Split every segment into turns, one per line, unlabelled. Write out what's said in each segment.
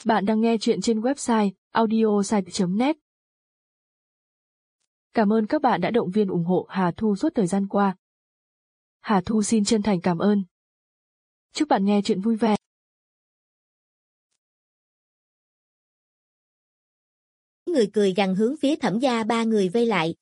Bạn đang nghe chuyện trên website audiosite.net. Cảm ơn các bạn đã động viên ủng hộ Hà Thu suốt thời gian qua. Hà Thu xin chân thành cảm ơn. Chúc bạn nghe chuyện vui vẻ.
Người cười gằn hướng phía Thẩm gia ba người vây lại.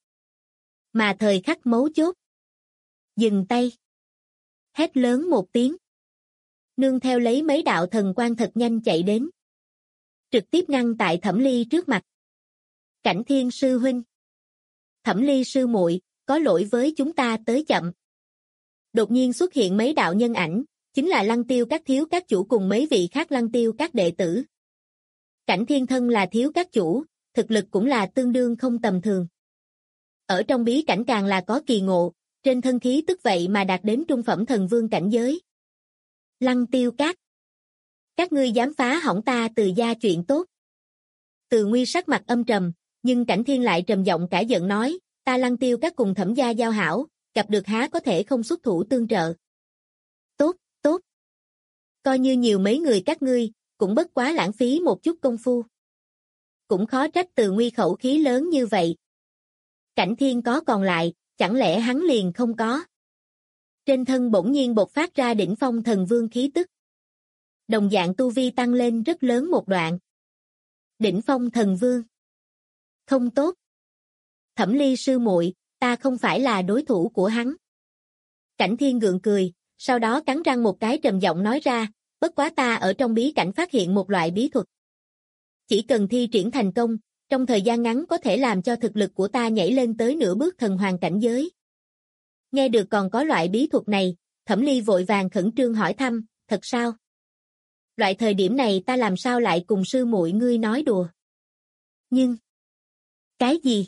Mà thời khắc mấu chốt. Dừng tay. Hét lớn một tiếng. Nương theo lấy mấy đạo thần quang thật nhanh chạy đến. Trực tiếp ngăn tại Thẩm Ly trước mặt. Cảnh Thiên sư huynh. Thẩm Ly sư muội, có lỗi với chúng ta tới chậm. Đột nhiên xuất hiện mấy đạo nhân ảnh, chính là Lăng Tiêu các thiếu các chủ cùng mấy vị khác Lăng Tiêu các đệ tử. Cảnh Thiên thân là thiếu các chủ, thực lực cũng là tương đương không tầm thường. Ở trong bí cảnh càng là có kỳ ngộ, trên thân khí tức vậy mà đạt đến trung phẩm thần vương cảnh giới. Lăng Tiêu các ngươi dám phá hỏng ta Từ gia chuyện tốt. Từ Nguy sắc mặt âm trầm, nhưng Cảnh Thiên lại trầm giọng cả giận nói, ta Lăng Tiêu các cùng Thẩm gia giao hảo, gặp được há có thể không xuất thủ tương trợ. Tốt, tốt. Coi như nhiều mấy người các ngươi, cũng bất quá lãng phí một chút công phu. Cũng khó trách Từ Nguy khẩu khí lớn như vậy. Cảnh Thiên có còn lại, chẳng lẽ hắn liền không có. Trên thân bỗng nhiên bộc phát ra đỉnh phong thần vương khí tức. Đồng dạng tu vi tăng lên rất lớn một đoạn. Đỉnh phong thần vương. Không tốt. Thẩm Ly sư muội, ta không phải là đối thủ của hắn. Cảnh Thiên gượng cười, sau đó cắn răng một cái trầm giọng nói ra, bất quá ta ở trong bí cảnh phát hiện một loại bí thuật. Chỉ cần thi triển thành công, trong thời gian ngắn có thể làm cho thực lực của ta nhảy lên tới nửa bước thần hoàng cảnh giới. Nghe được còn có loại bí thuật này, Thẩm Ly vội vàng khẩn trương hỏi thăm, thật sao? Loại thời điểm này ta làm sao lại cùng sư muội ngươi nói đùa? Nhưng... Cái gì?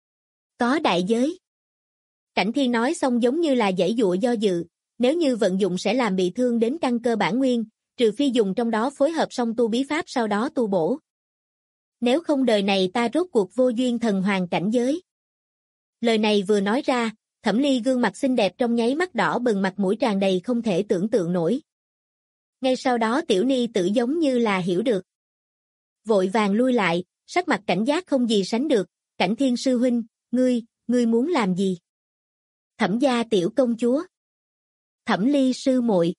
Có đại giới. Cảnh Thiên nói xong giống như là giãy giụa do dự, nếu như vận dụng sẽ làm bị thương đến căn cơ bản nguyên, trừ phi dùng trong đó phối hợp song tu bí pháp sau đó tu bổ. Nếu không đời này ta rốt cuộc vô duyên thần hoàng cảnh giới. Lời này vừa nói ra, Thẩm Ly gương mặt xinh đẹp trong nháy mắt đỏ bừng, mặt mũi tràn đầy không thể tưởng tượng nổi. Ngay sau đó tiểu ni tử giống như là hiểu được. Vội vàng lui lại, sắc mặt cảnh giác không gì sánh được, Cảnh Thiên sư huynh, ngươi muốn làm gì? Thẩm gia tiểu công chúa. Thẩm Ly sư muội.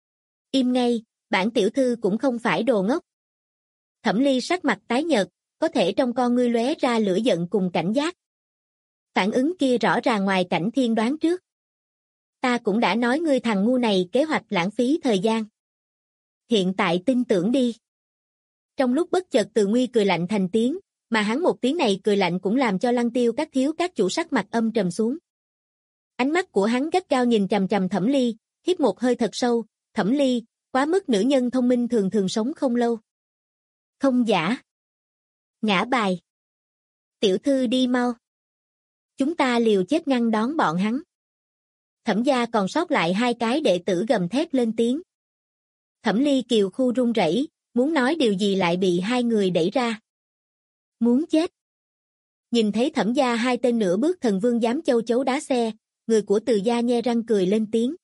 Im ngay, bản tiểu thư cũng không phải đồ ngốc. Thẩm Ly sắc mặt tái nhợt, có thể trong con ngươi lóe ra lửa giận cùng cảnh giác. Phản ứng kia rõ ràng ngoài Cảnh Thiên đoán trước. Ta cũng đã nói ngươi thằng ngu này kế hoạch lãng phí thời gian. Hiện tại tin tưởng đi. Trong lúc bất chợt Từ Nguy cười lạnh thành tiếng, mà hắn một tiếng này cười lạnh cũng làm cho Lăng Tiêu các thiếu các chủ sắc mặt âm trầm xuống. Ánh mắt của hắn gắt gao nhìn chằm chằm Thẩm Ly, hít một hơi thật sâu, Thẩm Ly, quá mức nữ nhân thông minh thường thường sống không lâu. Không giả. Ngã bài. Tiểu thư đi mau. Chúng ta liều chết ngăn đón bọn hắn. Thẩm gia còn sót lại hai cái đệ tử gầm thét lên tiếng. Thẩm Ly kiều khu run rẩy, muốn nói điều gì lại bị hai người đẩy ra. Muốn chết. Nhìn thấy Thẩm gia hai tên nửa bước thần vương dám châu chấu đá xe, người của Từ gia nhe răng cười lên tiếng.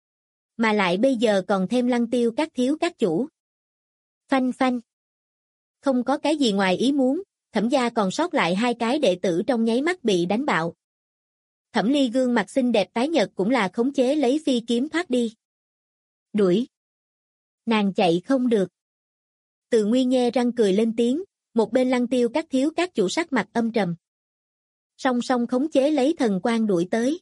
Mà lại bây giờ còn thêm Lăng Tiêu các thiếu các chủ. Phanh phanh. Không có cái gì ngoài ý muốn, Thẩm gia còn sót lại hai cái đệ tử trong nháy mắt bị đánh bạo. Thẩm Ly gương mặt xinh đẹp tái nhợt cũng là khống chế lấy phi kiếm thoát đi. Đuổi. Nàng chạy không được. Từ Nguy nhe răng cười lên tiếng, một bên Lăng Tiêu các thiếu các chủ sắc mặt âm trầm. Song song khống chế lấy thần quang đuổi tới.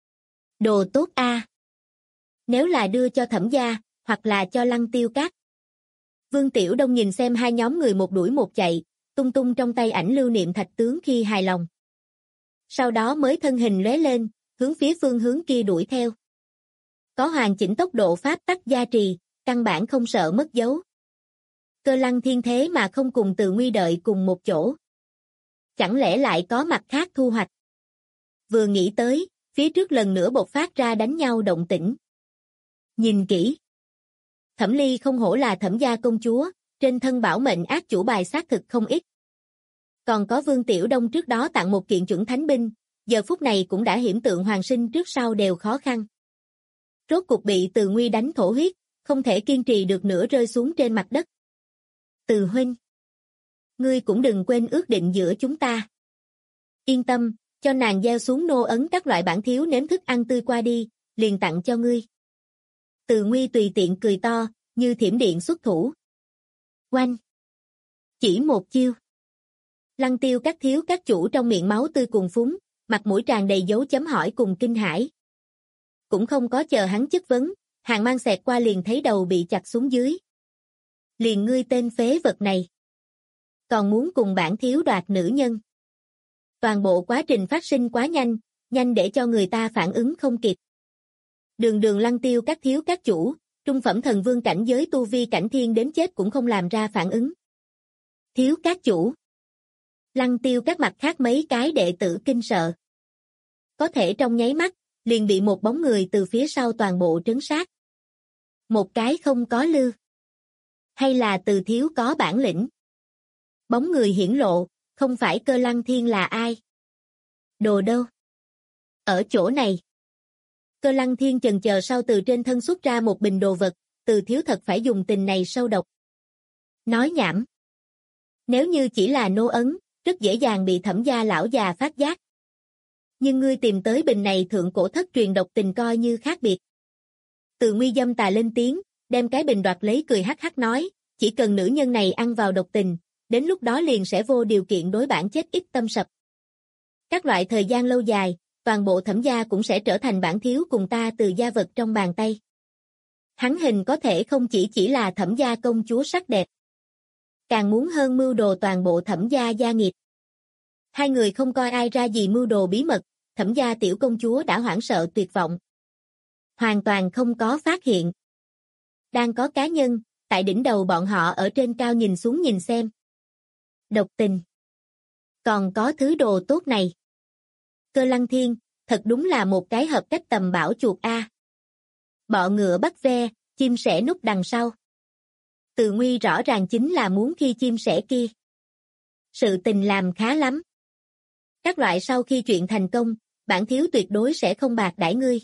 Đồ tốt a. Nếu là đưa cho Thẩm gia, hoặc là cho Lăng Tiêu các. Vương Tiểu Đông nhìn xem hai nhóm người một đuổi một chạy, tung tung trong tay ảnh lưu niệm thạch tướng khi hài lòng. Sau đó mới thân hình lóe lên, hướng phía phương hướng kia đuổi theo. Có hoàn chỉnh tốc độ pháp tắc gia trì, căn bản không sợ mất dấu. Cơ Lăng Thiên thế mà không cùng Từ Nguy đợi cùng một chỗ. Chẳng lẽ lại có mặt khác thu hoạch? Vừa nghĩ tới, phía trước lần nữa bộc phát ra đánh nhau động tĩnh. Nhìn kỹ. Thẩm Ly không hổ là Thẩm gia công chúa, trên thân bảo mệnh ác chủ bài xác thực không ít. Còn có Vương Tiểu Đông trước đó tặng một kiện chuẩn thánh binh, giờ phút này cũng đã hiểm tượng hoàng sinh trước sau đều khó khăn. Rốt cục bị Từ Nguy đánh thổ huyết, không thể kiên trì được nữa rơi xuống trên mặt đất. Từ huynh. ngươi cũng đừng quên ước định giữa chúng ta. Yên tâm, cho nàng gieo xuống nô ấn các loại bản thiếu nếm thức ăn tươi qua đi, liền tặng cho ngươi. Từ Nguy tùy tiện cười to, như thiểm điện xuất thủ. Oanh! Chỉ một chiêu. Lăng Tiêu các thiếu các chủ trong miệng máu tươi cuồn phúng, mặt mũi tràn đầy dấu chấm hỏi cùng kinh hãi. Cũng không có chờ hắn chất vấn, hàng mang xẹt qua liền thấy đầu bị chặt xuống dưới. Liền ngươi tên phế vật này. Còn muốn cùng bản thiếu đoạt nữ nhân. Toàn bộ quá trình phát sinh quá nhanh, nhanh để cho người ta phản ứng không kịp. Đường Lăng Tiêu các thiếu các chủ, trung phẩm thần vương cảnh giới tu vi cảnh thiên đến chết cũng không làm ra phản ứng. Thiếu các chủ. Lăng Tiêu các mặt khác mấy cái đệ tử kinh sợ. Có thể trong nháy mắt, liền bị một bóng người từ phía sau toàn bộ trấn sát. Một cái không có lư. Hay là Từ thiếu có bản lĩnh. Bóng người hiển lộ, không phải Cơ Lăng Thiên là ai? Đồ đâu? Ở chỗ này. Cơ Lăng Thiên chần chờ sau từ trên thân xuất ra một bình đồ vật, Từ thiếu thật phải dùng tình này sâu độc. Nói nhảm. Nếu như chỉ là nô ấn, rất dễ dàng bị Thẩm gia lão già phát giác. Nhưng ngươi tìm tới bình này thượng cổ thất truyền độc tình coi như khác biệt. Từ Nguy dâm tà lên tiếng, đem cái bình đoạt lấy cười hắc hắc nói, chỉ cần nữ nhân này ăn vào độc tình, đến lúc đó liền sẽ vô điều kiện đối bản chết ít tâm sập. Các loại thời gian lâu dài, toàn bộ Thẩm gia cũng sẽ trở thành bản thiếu cùng ta từ gia vật trong bàn tay. Hắn hình có thể không chỉ là Thẩm gia công chúa sắc đẹp. Càng muốn hơn mưu đồ toàn bộ Thẩm gia gia nghiệp. Hai người không coi ai ra gì mưu đồ bí mật, Thẩm gia tiểu công chúa đã hoảng sợ tuyệt vọng. Hoàn toàn không có phát hiện. Đang có cá nhân, tại đỉnh đầu bọn họ ở trên cao nhìn xuống nhìn xem. Độc tình. Còn có thứ đồ tốt này. Cơ Lăng Thiên, thật đúng là một cái hợp cách tầm bảo chuột a. Bọ ngựa bắt ve, chim sẻ núp đằng sau. Từ Nguy rõ ràng chính là muốn khi chim sẻ kia. Sự tình làm khá lắm. Các loại sau khi chuyện thành công, bản thiếu tuyệt đối sẽ không bạc đãi ngươi.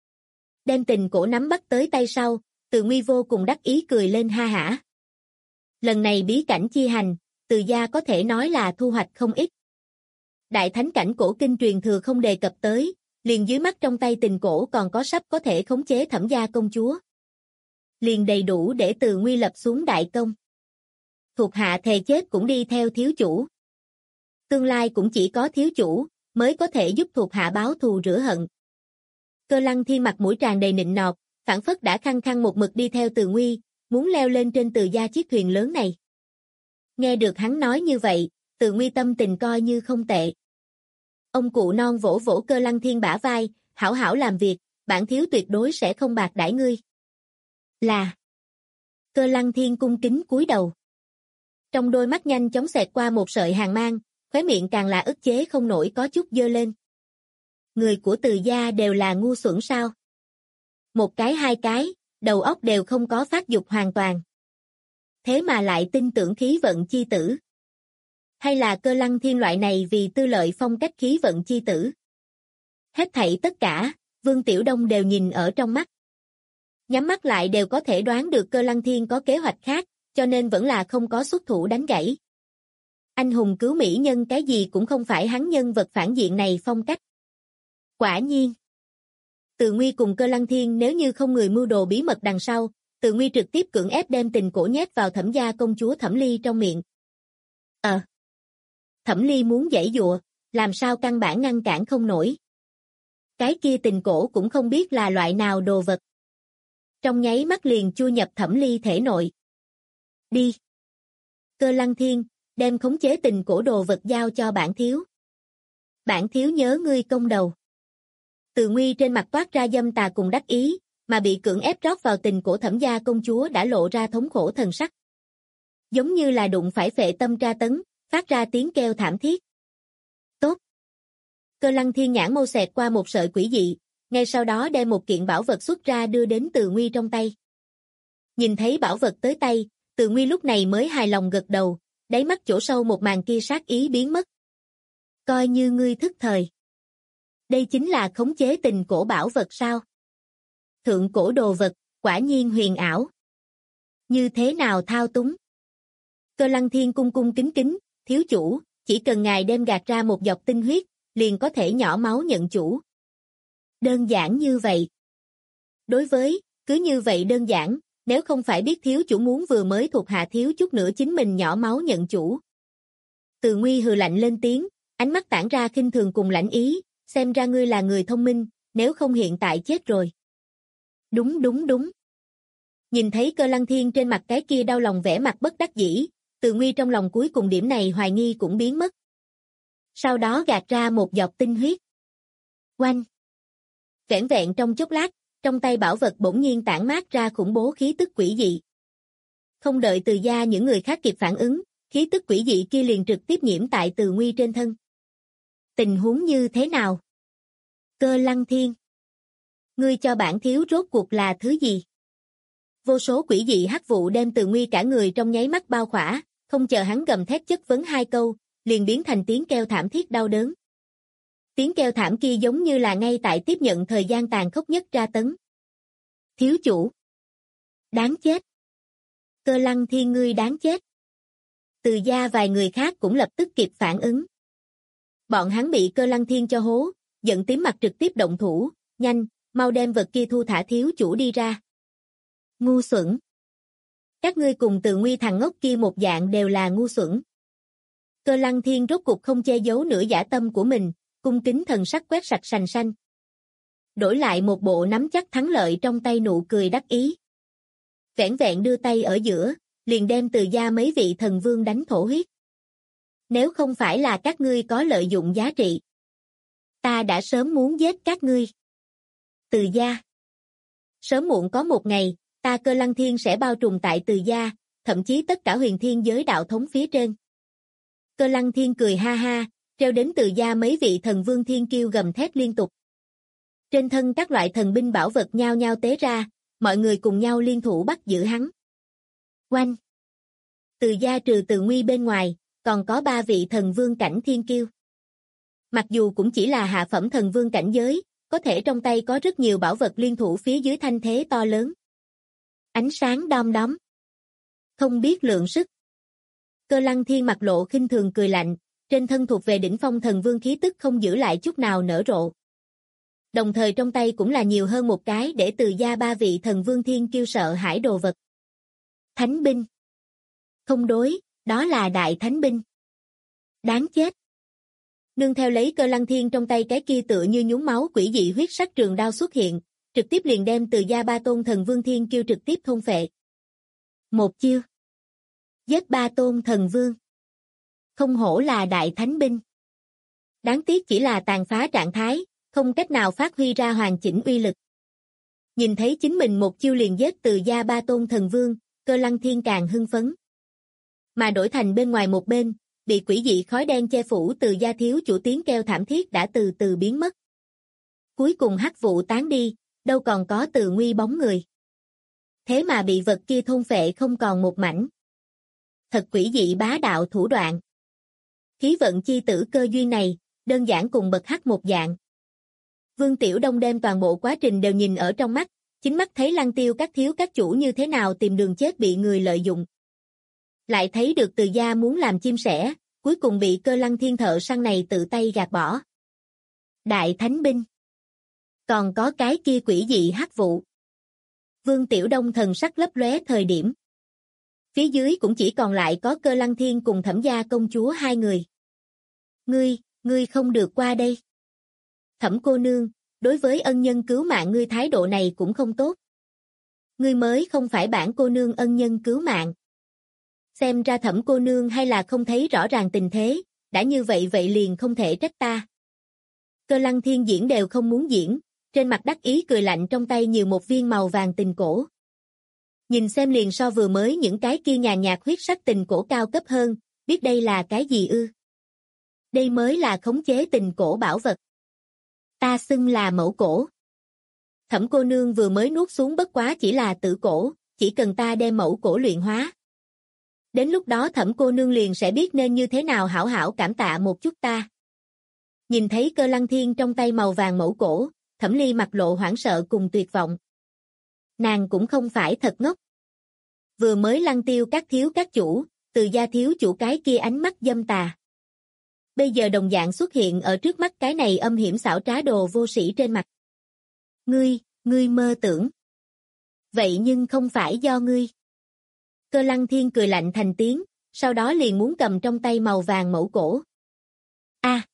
Đem tình cổ nắm bắt tới tay sau, Từ Nguy vô cùng đắc ý cười lên ha hả. Lần này bí cảnh chi hành, Từ gia có thể nói là thu hoạch không ít. Đại thánh cảnh cổ kinh truyền thừa không đề cập tới, liền dưới mắt trong tay tình cổ còn có sắp có thể khống chế Thẩm gia công chúa. Liền đầy đủ để Từ Nguy lập xuống đại công. Thuộc hạ thề chết cũng đi theo thiếu chủ. Tương lai cũng chỉ có thiếu chủ, mới có thể giúp thuộc hạ báo thù rửa hận. Cơ Lăng Thiên mặt mũi tràn đầy nịnh nọt, phảng phất đã khăng khăng một mực đi theo Từ Nguy, muốn leo lên trên Từ gia chiếc thuyền lớn này. Nghe được hắn nói như vậy, Từ Nguy tâm tình coi như không tệ. Ông cụ non vỗ vỗ Cơ Lăng Thiên bả vai, hảo hảo làm việc, bản thiếu tuyệt đối sẽ không bạc đãi ngươi. Là. Cơ Lăng Thiên cung kính cúi đầu. Trong đôi mắt nhanh chóng xẹt qua một sợi hàn mang, khóe miệng càng là ức chế không nổi có chút dơ lên. Người của Từ gia đều là ngu xuẩn sao? Một cái hai cái, đầu óc đều không có phát dục hoàn toàn. Thế mà lại tin tưởng khí vận chi tử. Hay là Cơ Lăng Thiên loại này vì tư lợi phong cách khí vận chi tử? Hết thảy tất cả, Vương Tiểu Đông đều nhìn ở trong mắt. Nhắm mắt lại đều có thể đoán được Cơ Lăng Thiên có kế hoạch khác, cho nên vẫn là không có xuất thủ đánh gãy. Anh hùng cứu mỹ nhân cái gì cũng không phải hắn nhân vật phản diện này phong cách. Quả nhiên. Từ Nguy cùng Cơ Lăng Thiên nếu như không người mưu đồ bí mật đằng sau, Từ Nguy trực tiếp cưỡng ép đem tình cổ nhét vào Thẩm gia công chúa Thẩm Ly trong miệng. Thẩm Ly muốn giãy giụa, làm sao căn bản ngăn cản không nổi. Cái kia tình cổ cũng không biết là loại nào đồ vật. Trong nháy mắt liền chui nhập Thẩm Ly thể nội. Đi. Cơ Lăng Thiên, đem khống chế tình cổ đồ vật giao cho bản thiếu. Bản thiếu nhớ ngươi công đầu. Từ Nguy trên mặt toát ra dâm tà cùng đắc ý, mà bị cưỡng ép rót vào tình cổ Thẩm gia công chúa đã lộ ra thống khổ thần sắc. Giống như là đụng phải phệ tâm tra tấn, phát ra tiếng kêu thảm thiết. Tốt. Cơ Lăng Thiên nhãn mâu xẹt qua một sợi quỷ dị, ngay sau đó đem một kiện bảo vật xuất ra đưa đến Từ Nguy trong tay. Nhìn thấy bảo vật tới tay, Từ Nguy lúc này mới hài lòng gật đầu, đáy mắt chỗ sâu một màn kia sát ý biến mất. Coi như ngươi thức thời. Đây chính là khống chế tình cổ bảo vật sao? Thượng cổ đồ vật, quả nhiên huyền ảo. Như thế nào thao túng? Cơ Lăng Thiên cung cung kính kính, thiếu chủ, chỉ cần ngài đem gạt ra một giọt tinh huyết, liền có thể nhỏ máu nhận chủ. Đơn giản như vậy. Đối với, cứ như vậy đơn giản, nếu không phải biết thiếu chủ muốn vừa mới thuộc hạ thiếu chút nữa chính mình nhỏ máu nhận chủ. Từ Nguy hừ lạnh lên tiếng, ánh mắt tản ra khinh thường cùng lãnh ý, xem ra ngươi là người thông minh, nếu không hiện tại chết rồi. Đúng đúng đúng. Nhìn thấy Cơ Lăng Thiên trên mặt cái kia đau lòng vẻ mặt bất đắc dĩ, Từ Nguy trong lòng cuối cùng điểm này hoài nghi cũng biến mất. Sau đó gạt ra một giọt tinh huyết. Oanh! Vẻn vẹn trong chốc lát, trong tay bảo vật bỗng nhiên tản mát ra khủng bố khí tức quỷ dị. Không đợi Từ gia những người khác kịp phản ứng, khí tức quỷ dị kia liền trực tiếp nhiễm tại Từ Nguy trên thân. Tình huống như thế nào? Cơ Lăng Thiên. Ngươi cho bản thiếu rốt cuộc là thứ gì? Vô số quỷ dị hắc vụ đem Từ Nguy cả người trong nháy mắt bao khỏa, không chờ hắn gầm thét chất vấn hai câu, liền biến thành tiếng kêu thảm thiết đau đớn. Tiếng kêu thảm kia giống như là ngay tại tiếp nhận thời gian tàn khốc nhất tra tấn. Thiếu chủ. Đáng chết. Cơ Lăng Thiên ngươi đáng chết. Từ gia vài người khác cũng lập tức kịp phản ứng. Bọn hắn bị Cơ Lăng Thiên cho hố, giận tím mặt trực tiếp động thủ, nhanh, mau đem vật kia thu thả thiếu chủ đi ra. Ngu xuẩn. Các ngươi cùng Từ Nguy thằng ngốc kia một dạng đều là ngu xuẩn. Cơ Lăng Thiên rốt cục không che giấu nửa dã tâm của mình, cung kính thần sắc quét sạch sành xanh. Đổi lại một bộ nắm chắc thắng lợi trong tay nụ cười đắc ý. Vẻn vẹn đưa tay ở giữa, liền đem Từ gia mấy vị thần vương đánh thổ huyết. Nếu không phải là các ngươi có lợi dụng giá trị, ta đã sớm muốn giết các ngươi. Từ gia. Sớm muộn có một ngày, ta Cơ Lăng Thiên sẽ bao trùm tại Từ gia, thậm chí tất cả huyền thiên giới đạo thống phía trên. Cơ Lăng Thiên cười ha ha, treo đến Từ gia mấy vị thần vương thiên kiêu gầm thét liên tục. Trên thân các loại thần binh bảo vật nhao nhao tế ra, mọi người cùng nhau liên thủ bắt giữ hắn. Oanh! Từ gia trừ Từ Nguy bên ngoài, còn có 3 vị thần vương cảnh thiên kiêu. Mặc dù cũng chỉ là hạ phẩm thần vương cảnh giới, có thể trong tay có rất nhiều bảo vật liên thủ phía dưới thanh thế to lớn. Ánh sáng đom đóm. Không biết lượng sức. Cơ Lăng Thiên mặt lộ khinh thường cười lạnh, trên thân thuộc về đỉnh phong thần vương khí tức không giữ lại chút nào nở rộ. Đồng thời trong tay cũng là nhiều hơn một cái để Từ gia 3 vị thần vương thiên kiêu sợ hãi đồ vật. Thánh binh. Không đối, đó là đại thánh binh. Đáng chết. Nương theo lấy Cơ Lăng Thiên trong tay cái kia tựa như nhúng máu quỷ dị huyết sắc trường đao xuất hiện, trực tiếp liền đem Từ gia 3 tôn thần vương thiên kiêu trực tiếp thôn phệ. Một chiêu. Giết 3 tôn thần vương. Không hổ là đại thánh binh. Đáng tiếc chỉ là tàn phá trạng thái, không cách nào phát huy ra hoàn chỉnh uy lực. Nhìn thấy chính mình một chiêu liền giết Từ gia 3 tôn thần vương, Cơ Lăng Thiên càng hưng phấn. Mà đổi thành bên ngoài một bên, bị quỷ dị khói đen che phủ Từ gia thiếu chủ tiếng kêu thảm thiết đã từ từ biến mất. Cuối cùng hắc vụ tán đi, đâu còn có Từ Nguy bóng người. Thế mà bị vật kia thôn phệ không còn một mảnh. Thật quỷ dị bá đạo thủ đoạn. Khí vận chi tử cơ duyên này, đơn giản cùng bậc hắc một dạng. Vương Tiểu Đông đem toàn bộ quá trình đều nhìn ở trong mắt, chính mắt thấy Lăng Tiêu các thiếu các chủ như thế nào tìm đường chết bị người lợi dụng. Lại thấy được Từ gia muốn làm chim sẻ, cuối cùng bị Cơ Lăng Thiên thợ săn này tự tay gạt bỏ. Đại thánh binh. Còn có cái kia quỷ dị hắc vụ. Vương Tiểu Đông thần sắc lấp lóe thời điểm. Phía dưới cũng chỉ còn lại có Cơ Lăng Thiên cùng Thẩm gia công chúa 2 người. Ngươi không được qua đây. Thẩm cô nương, đối với ân nhân cứu mạng ngươi thái độ này cũng không tốt. Ngươi mới không phải bản cô nương ân nhân cứu mạng. Xem ra Thẩm cô nương hay là không thấy rõ ràng tình thế, đã như vậy liền không thể trách ta. Cơ Lăng Thiên diễn đều không muốn diễn, trên mặt đắc ý cười lạnh trong tay nhiều một viên màu vàng tình cổ. Nhìn xem liền so vừa mới những cái kia nhàn nhạt huyết sắc tình cổ cao cấp hơn, biết đây là cái gì ư? Đây mới là khống chế tình cổ bảo vật. Ta xưng là mẫu cổ. Thẩm cô nương vừa mới nuốt xuống bất quá chỉ là tử cổ, chỉ cần ta đem mẫu cổ luyện hóa. Đến lúc đó Thẩm cô nương liền sẽ biết nên như thế nào hảo hảo cảm tạ một chút ta. Nhìn thấy Cơ Lăng Thiên trong tay màu vàng mẫu cổ, Thẩm Ly mặt lộ hoảng sợ cùng tuyệt vọng. Nàng cũng không phải thật ngốc. Vừa mới Lăng Tiêu các thiếu các chủ, Từ gia thiếu chủ cái kia ánh mắt dâm tà. Bây giờ đồng dạng xuất hiện ở trước mắt cái này âm hiểm xảo trá đồ vô sĩ trên mặt. Ngươi mơ tưởng. Vậy nhưng không phải do ngươi. Cơ Lăng Thiên cười lạnh thành tiếng, sau đó liền muốn cầm trong tay màu vàng mẫu cổ. A,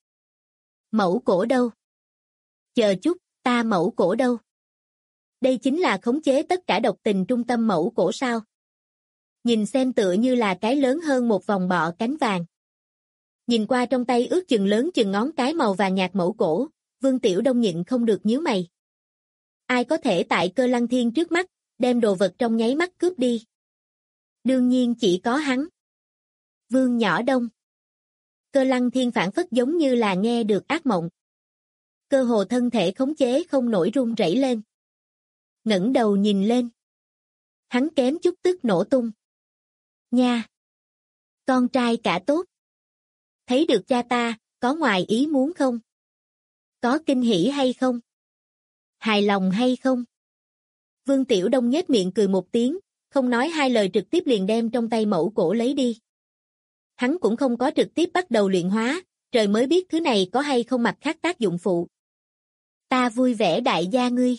mẫu cổ đâu? Chờ chút, ta mẫu cổ đâu? Đây chính là khống chế tất cả độc tình trung tâm mẫu cổ sao? Nhìn xem tựa như là cái lớn hơn một vòng bọ cánh vàng. Nhìn qua trong tay ước chừng lớn chừng ngón cái màu vàng nhạt mẫu cổ, Vương Tiểu Đông nhịn không được nhíu mày. Ai có thể tại Cơ Lăng Thiên trước mắt, đem đồ vật trong nháy mắt cướp đi? Đương nhiên chỉ có hắn. Vương Nhỏ Đông. Cơ Lăng Thiên phản phất giống như là nghe được ác mộng. Cơ hồ thân thể khống chế không nổi run rẩy lên. Ngẩng đầu nhìn lên. Hắn kém chút tức nổ tung. Nha! Con trai cả tốt. Thấy được cha ta, có ngoài ý muốn không? Có kinh hỉ hay không? Hài lòng hay không? Vương Tiểu Đông nhếch miệng cười một tiếng, không nói hai lời trực tiếp liền đem trong tay mẫu cổ lấy đi. Hắn cũng không có trực tiếp bắt đầu luyện hóa, trời mới biết thứ này có hay không mặt khác tác dụng phụ. Ta vui vẻ đại gia ngươi.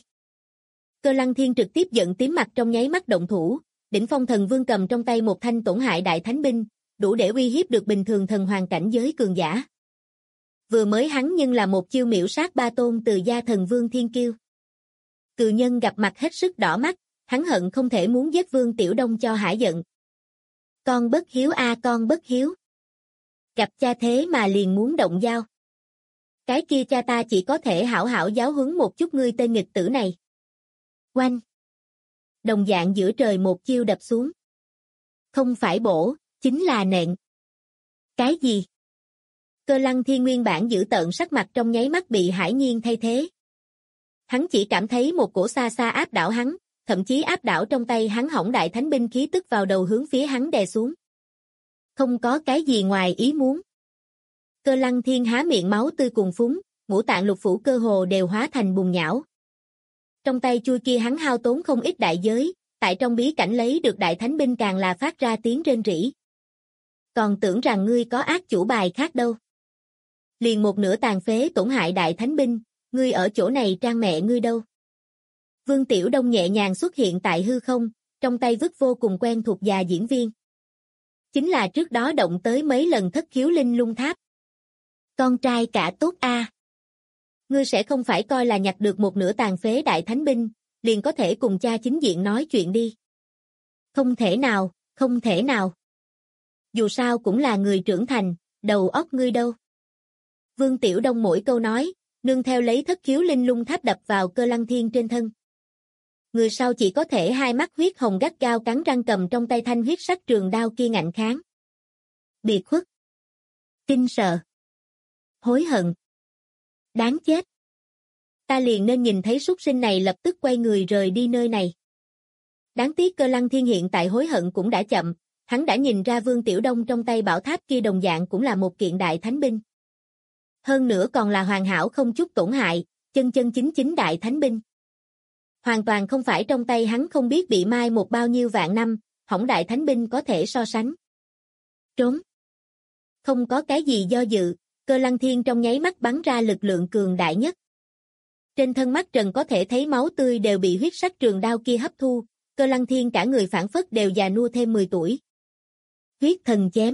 Cơ Lăng Thiên trực tiếp giận tím mặt trong nháy mắt động thủ, Đỉnh Phong Thần Vương cầm trong tay một thanh tổn hại đại thánh binh, đủ để uy hiếp được bình thường thần hoàng cảnh giới cường giả. Vừa mới hắn nhưng là một chiêu miểu sát ba tôn từ gia thần vương thiên kiêu. Cự nhân gặp mặt hết sức đỏ mắt, hắn hận không thể muốn giết Vương Tiểu Đông cho hả giận. Con bất hiếu a con bất hiếu. Gặp cha thế mà liền muốn động dao. Cái kia cha ta chỉ có thể hảo hảo giáo huấn một chút ngươi tên nghịch tử này. Oanh. Đồng dạng giữa trời một chiêu đập xuống. Không phải bổ, chính là nện. Cái gì? Cơ Lăng Thiên nguyên bản giữ tợn sắc mặt trong nháy mắt bị hải nhiên thay thế. Hắn chỉ cảm thấy một cổ xa xa áp đảo hắn, thậm chí áp đảo trong tay hắn hỏng đại thánh binh khí tức vào đầu hướng phía hắn đè xuống. Không có cái gì ngoài ý muốn. Cơ Lăng Thiên há miệng máu tươi cuồn phúng, ngũ tạng lục phủ cơ hồ đều hóa thành bùn nhão. Trong tay chui kia hắn hao tốn không ít đại giới, tại trong bí cảnh lấy được đại thánh binh càng là phát ra tiếng rên rỉ. Còn tưởng rằng ngươi có ác chủ bài khác đâu. Liền một nửa tàn phế tổn hại đại thánh binh, ngươi ở chỗ này trang mẹ ngươi đâu. Vương Tiểu Đông nhẹ nhàng xuất hiện tại hư không, trong tay vứt vô cùng quen thuộc già diễn viên. Chính là trước đó động tới mấy lần thất khiếu linh lung tháp. Con trai cả tốt a. Ngươi sẽ không phải coi là nhặt được một nửa tàn phế đại thánh binh, liền có thể cùng cha chính diện nói chuyện đi. Không thể nào, không thể nào. Dù sao cũng là người trưởng thành, đầu óc ngươi đâu. Vương Tiểu Đông mỗi câu nói, nương theo lấy thất khiếu linh lung tháp đập vào Cơ Lăng Thiên trên thân. Người sau chỉ có thể hai mắt huyết hồng gắt gao cắn răng cầm trong tay thanh huyết sắc trường đao kia ngạnh kháng. Biệt khuất. Kinh sợ. Hối hận. Đáng chết. Ta liền nên nhìn thấy súc sinh này lập tức quay người rời đi nơi này. Đáng tiếc Cơ Lăng Thiên hiện tại hối hận cũng đã chậm, hắn đã nhìn ra Vương Tiểu Đông trong tay bảo tháp kia đồng dạng cũng là một kiện đại thánh binh. Hơn nữa còn là hoàn hảo không chút tổn hại, chân chân chính chính đại thánh binh. Hoàn toàn không phải trong tay hắn không biết bị mai một bao nhiêu vạn năm, hỏng đại thánh binh có thể so sánh. Trốn. Không có cái gì do dự, Cơ Lăng Thiên trong nháy mắt bắn ra lực lượng cường đại nhất. Trên thân mắt trần có thể thấy máu tươi đều bị huyết sắc trường đao kia hấp thu, Cơ Lăng Thiên cả người phản phất đều già nua thêm 10 tuổi. Huyết thần chém.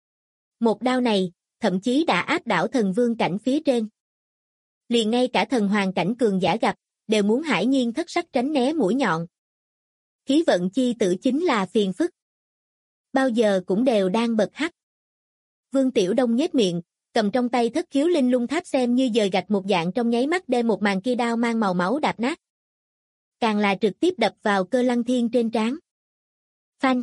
Một đao này, thậm chí đã áp đảo thần vương cảnh phía trên. Liền ngay cả thần hoàng cảnh cường giả gặp, đều muốn hải nhiên thất sắc tránh né mũi nhọn. Khí vận chi tử chính là phiền phức. Bao giờ cũng đều đang bật hắc. Vương Tiểu Đông nhếch miệng, cầm trong tay thất khiếu linh lung tháp xem như dời gạch một dạng trong nháy mắt đem một màn kia đao mang màu máu đạp nát. Càng là trực tiếp đập vào Cơ Lăng Thiên trên trán. Phanh.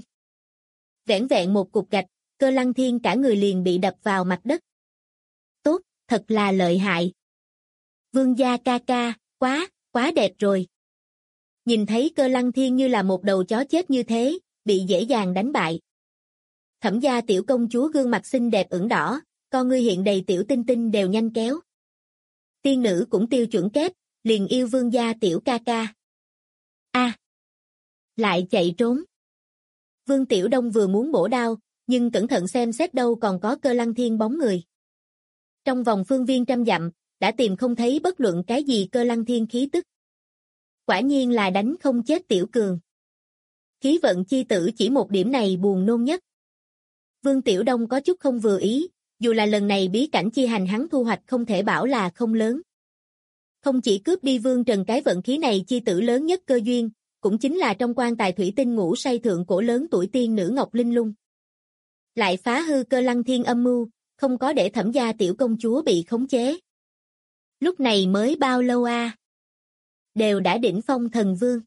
Vẻn vẹn một cục gạch, Cơ Lăng Thiên cả người liền bị đập vào mặt đất. Tốt, thật là lợi hại. Vương gia ca ca, quá đẹp rồi. Nhìn thấy Cơ Lăng Thiên như là một đầu chó chết như thế, bị dễ dàng đánh bại. Thẩm gia tiểu công chúa gương mặt xinh đẹp ửng đỏ, con ngươi hiện đầy tiểu tinh tinh đều nhanh kéo. Tiên nữ cũng tiêu chuẩn kép, liền yêu vương gia tiểu ca ca. A, lại chạy trốn. Vương Tiểu Đông vừa muốn bổ đao, nhưng cẩn thận xem xét đâu còn có Cơ Lăng Thiên bóng người. Trong vòng phương viên trăm dặm, đã tìm không thấy bất luận cái gì Cơ Lăng Thiên khí tức. Quả nhiên là đánh không chết tiểu cường. Khí vận chi tử chỉ một điểm này buồn nôn nhất. Vương Tiểu Đông có chút không vừa ý, dù là lần này bí cảnh chi hành hắn thu hoạch không thể bảo là không lớn. Không chỉ cướp đi Vương Trần cái vận khí này chi tử lớn nhất cơ duyên, cũng chính là trong quan tài thủy tinh ngũ say thượng cổ lớn tuổi tiên nữ Ngọc Linh Lung. Lại phá hư Cơ Lăng Thiên âm mưu, không có để Thẩm gia tiểu công chúa bị khống chế. Lúc này mới bao lâu a? Đều đã đỉnh phong thần vương.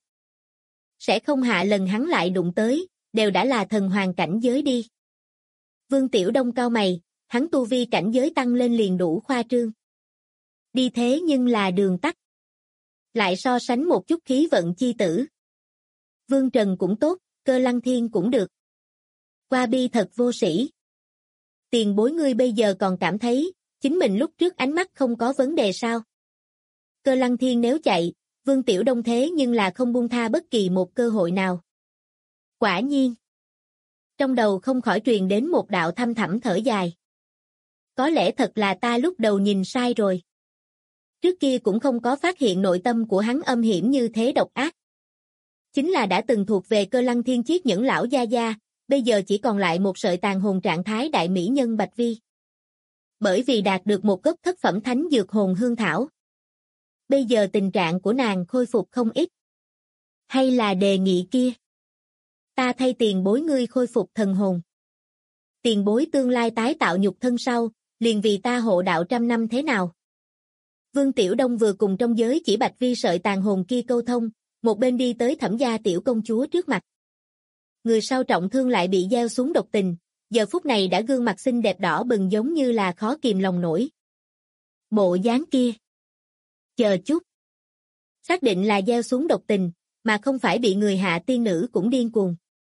Sẽ không hạ lần hắn lại đụng tới, đều đã là thần hoàng cảnh giới đi. Vương Tiểu Đông cau mày, hắn tu vi cảnh giới tăng lên liền đủ khoa trương. Đi thế nhưng là đường tắt. Lại so sánh một chút khí vận chi tử. Vương Trần cũng tốt, Cơ Lăng Thiên cũng được. Qua bi thật vô sĩ. Tiền bối ngươi bây giờ còn cảm thấy, chính mình lúc trước ánh mắt không có vấn đề sao? Cơ Lăng Thiên nếu chạy, Vương Tiểu Đông thế nhưng là không buông tha bất kỳ một cơ hội nào. Quả nhiên. Trong đầu không khỏi truyền đến một đạo thâm thẳm thở dài. Có lẽ thật là ta lúc đầu nhìn sai rồi. Trước kia cũng không có phát hiện nội tâm của hắn âm hiểm như thế độc ác. Chính là đã từng thuộc về Cơ Lăng Thiên chiết những lão gia gia, bây giờ chỉ còn lại một sợi tàn hồn trạng thái đại mỹ nhân Bạch Vi. Bởi vì đạt được một gốc thất phẩm thánh dược hồn hương thảo. Bây giờ tình trạng của nàng khôi phục không ít. Hay là đề nghị kia? Ta thay tiền bối ngươi khôi phục thần hồn. Tiền bối tương lai tái tạo nhục thân sau, liền vì ta hộ đạo 100 năm thế nào? Vương Tiểu Đông vừa cùng trong giới chỉ Bạch Vi sợi tàn hồn kia câu thông, một bên đi tới Thẩm gia tiểu công chúa trước mặt. Người sau trọng thương lại bị gieo xuống độc tình, giờ phút này đã gương mặt xinh đẹp đỏ bừng giống như là khó kìm lòng nổi. Bộ dáng kia. Chờ chút. Xác định là gieo xuống độc tình, mà không phải bị người hạ tiên nữ cũng điên cuồng.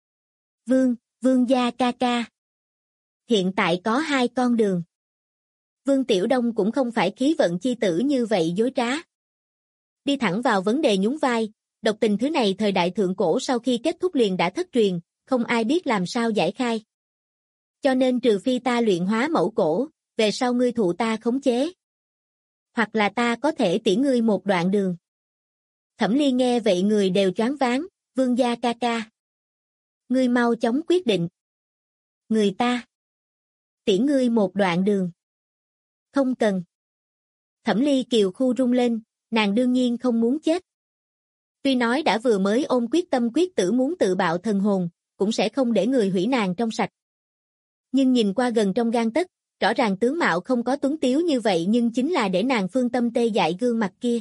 Vương gia ca ca. Hiện tại có 2 con đường. Vương Tiểu Đông cũng không phải khí vận chi tử như vậy dối trá. Đi thẳng vào vấn đề nhún vai, độc tình thứ này thời đại thượng cổ sau khi kết thúc liền đã thất truyền, không ai biết làm sao giải khai. Cho nên trừ phi ta luyện hóa mẫu cổ, về sau ngươi thụ ta khống chế. Hoặc là ta có thể tiễn ngươi một đoạn đường. Thẩm Ly nghe vậy người đều choáng váng, Vương gia ca ca. Ngươi mau chóng quyết định. Người ta. Tiễn ngươi một đoạn đường. Không cần. Thẩm Ly kiều khu rung lên, nàng đương nhiên không muốn chết. Tuy nói đã vừa mới ôm quyết tâm quyết tử muốn tự bạo thần hồn, cũng sẽ không để người hủy nàng trong sạch. Nhưng nhìn qua gần trong gang tấc, rõ ràng tướng mạo không có tuấn tiếu như vậy nhưng chính là để nàng phương tâm tê dại gương mặt kia.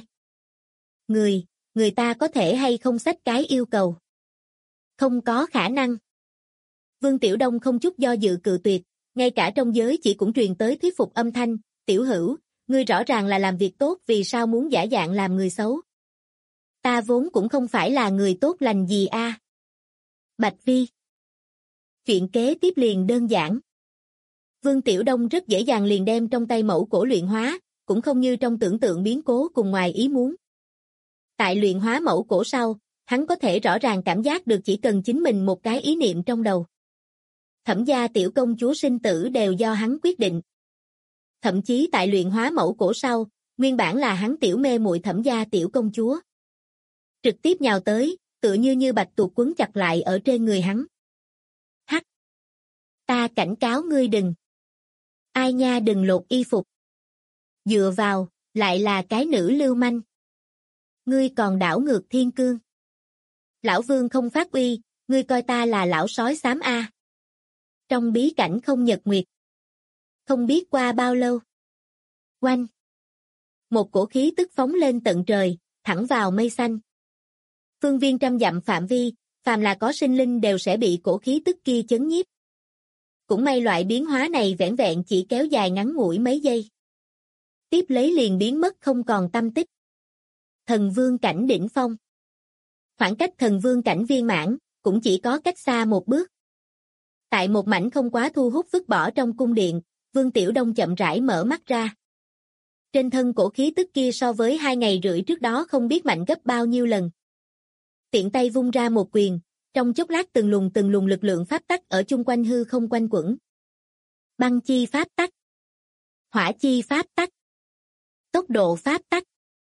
Người ta có thể hay không xách cái yêu cầu? Không có khả năng. Vương Tiểu Đông không chút do dự cự tuyệt, ngay cả trong giới chỉ cũng truyền tới thuyết phục âm thanh, Tiểu Hữu, ngươi rõ ràng là làm việc tốt vì sao muốn giả dạng làm người xấu? Ta vốn cũng không phải là người tốt lành gì a. Bạch Vi. Chuyện kế tiếp liền đơn giản. Vương Tiểu Đông rất dễ dàng liền đem trong tay mẫu cổ luyện hóa, cũng không như trong tưởng tượng biến cố cùng ngoài ý muốn. Tại luyện hóa mẫu cổ sau, hắn có thể rõ ràng cảm giác được chỉ cần chính mình một cái ý niệm trong đầu. Thẩm gia tiểu công chúa sinh tử đều do hắn quyết định. Thậm chí tại luyện hóa mẫu cổ sau, nguyên bản là hắn tiểu mê muội Thẩm gia tiểu công chúa. Trực tiếp nhào tới, tựa như bạch tuộc quấn chặt lại ở trên người hắn. Hắc! Ta cảnh cáo ngươi đừng! Ai nha đừng lột y phục! Dựa vào, lại là cái nữ lưu manh! Ngươi còn đảo ngược thiên cương! Lão Vương không phát uy, ngươi coi ta là lão sói xám a. Trong bí cảnh không nhật nguyệt. Không biết qua bao lâu. Oanh! Một cổ khí tức phóng lên tận trời, thẳng vào mây xanh. Phương viên 100 dặm phạm vi, phàm là có sinh linh đều sẽ bị cổ khí tức kia chấn nhiếp. Cũng may loại biến hóa này vẻn vẹn chỉ kéo dài ngắn ngủi mấy giây. Tiếp lấy liền biến mất không còn tăm tích. Thần vương cảnh đỉnh phong. Khoảng cách thần vương cảnh viên mãn, cũng chỉ có cách xa một bước. Tại một mảnh không quá thu hút vứt bỏ trong cung điện, Vương Tiểu Đông chậm rãi mở mắt ra. Trên thân cổ khí tức kia so với 2 ngày rưỡi trước đó không biết mạnh gấp bao nhiêu lần. Tiện tay vung ra một quyền, Trong chốc lát từng luồng lực lượng pháp tắc ở chung quanh hư không quanh quẩn. Băng chi pháp tắc, hỏa chi pháp tắc, tốc độ pháp tắc,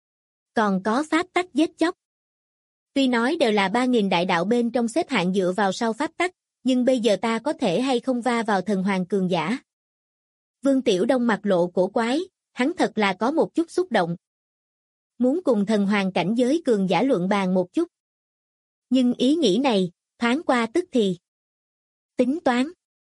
còn có pháp tắc giết chóc. Tuy nói đều là 3.000 đại đạo bên trong xếp hạng dựa vào sau pháp tắc, nhưng bây giờ ta có thể hay không va vào thần hoàng cường giả. Vương Tiểu Đông mặt lộ cổ quái, hắn thật là có một chút xúc động. Muốn cùng thần hoàng cảnh giới cường giả luận bàn một chút. Nhưng ý nghĩ này, thoáng qua tức thì. Tính toán.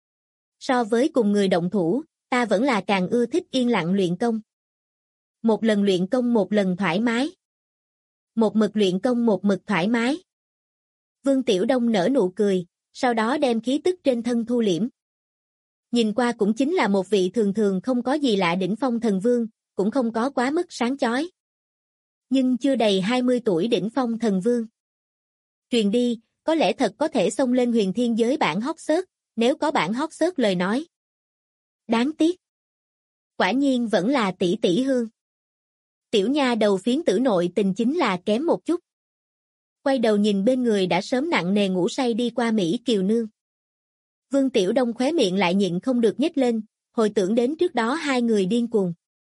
So với cùng người động thủ, ta vẫn là càng ưa thích yên lặng luyện công. Một lần luyện công một lần thoải mái. Một mực luyện công một mực thoải mái. Vương Tiểu Đông nở nụ cười, sau đó đem khí tức trên thân thu liễm. Nhìn qua cũng chính là một vị thường thường không có gì lạ đỉnh phong thần vương, cũng không có quá mức sáng chói. Nhưng chưa đầy 20 tuổi đỉnh phong thần vương. Truyền đi, có lẽ thật có thể xông lên huyền thiên giới bảng hot search, nếu có bảng hot search lời nói. Đáng tiếc. Quả nhiên vẫn là tỷ tỷ hương. Tiểu nha đầu phiến tử nội tình chính là kém một chút. Quay đầu nhìn bên người đã sớm nặng nề ngủ say đi qua Mỹ Kiều Nương. Vương Tiểu Đông khóe miệng lại nhịn không được nhếch lên, hồi tưởng đến trước đó hai người điên cuồng.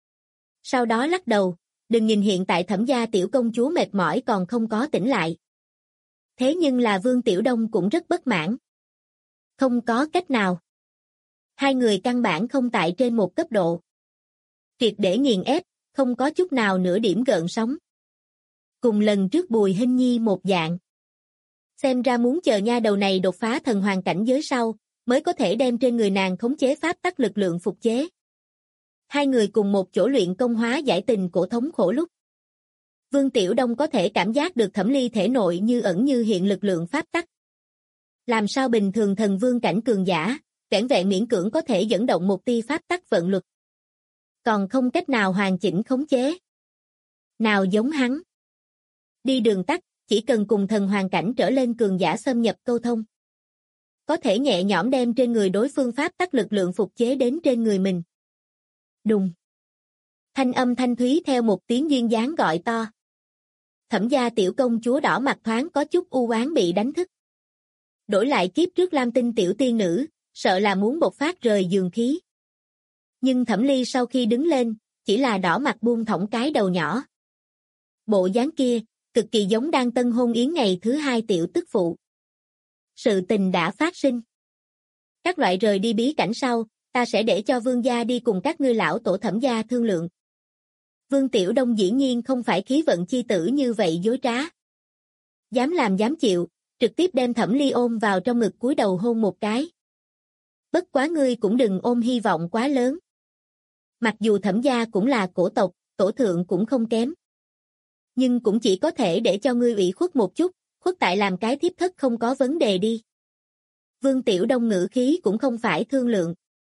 Sau đó lắc đầu, đừng nhìn hiện tại Thẩm gia tiểu công chúa mệt mỏi còn không có tỉnh lại. Thế nhưng là Vương Tiểu Đông cũng rất bất mãn. Không có cách nào. Hai người căn bản không tại trên một cấp độ. Triệt để nghiền ép, không có chút nào nửa điểm gợn sóng. Cùng lần trước Bùi Hinh Nhi một dạng. Xem ra muốn chờ nha đầu này đột phá thần hoàng cảnh giới sau, mới có thể đem trên người nàng khống chế pháp tắc lực lượng phục chế. Hai người cùng một chỗ luyện công hóa giải tình cổ thống khổ lúc. Vương Tiểu Đông có thể cảm giác được Thẩm Ly thể nội như ẩn như hiện lực lượng pháp tắc. Làm sao bình thường thần vương cảnh cường giả, vẻn vẹn miễn cưỡng có thể dẫn động một tia pháp tắc vận luật. Còn không cách nào hoàn chỉnh khống chế. Nào giống hắn. Đi đường tắt, chỉ cần cùng thần hoàng cảnh trở lên cường giả xâm nhập câu thông. Có thể nhẹ nhõm đem trên người đối phương pháp tắc lực lượng phục chế đến trên người mình. Đùng. Thanh âm thanh thúy theo một tiếng duyên dáng gọi to. Thẩm gia tiểu công chúa đỏ mặt thoáng có chút u oán bị đánh thức. Đổi lại kiếp trước Lam Tinh tiểu tiên nữ, sợ là muốn bộc phát rời giường khí. Nhưng Thẩm Ly sau khi đứng lên, chỉ là đỏ mặt buông thõng cái đầu nhỏ. Bộ dáng kia, cực kỳ giống đang tân hôn yến ngày thứ hai tiểu tức phụ. Sự tình đã phát sinh. Các loại rời đi bí cảnh sau, ta sẽ để cho vương gia đi cùng các ngươi lão tổ Thẩm gia thương lượng. Vương Tiểu Đông dĩ nhiên không phải khí vận chi tử như vậy dối trá. Dám làm dám chịu, trực tiếp đem Thẩm Ly ôm vào trong ngực cúi đầu hôn một cái. Bất quá ngươi cũng đừng ôm hy vọng quá lớn. Mặc dù Thẩm gia cũng là cổ tộc, tổ thượng cũng không kém. Nhưng cũng chỉ có thể để cho ngươi ủy khuất một chút, khuất tại làm cái thiếp thất không có vấn đề đi. Vương Tiểu Đông ngữ khí cũng không phải thương lượng,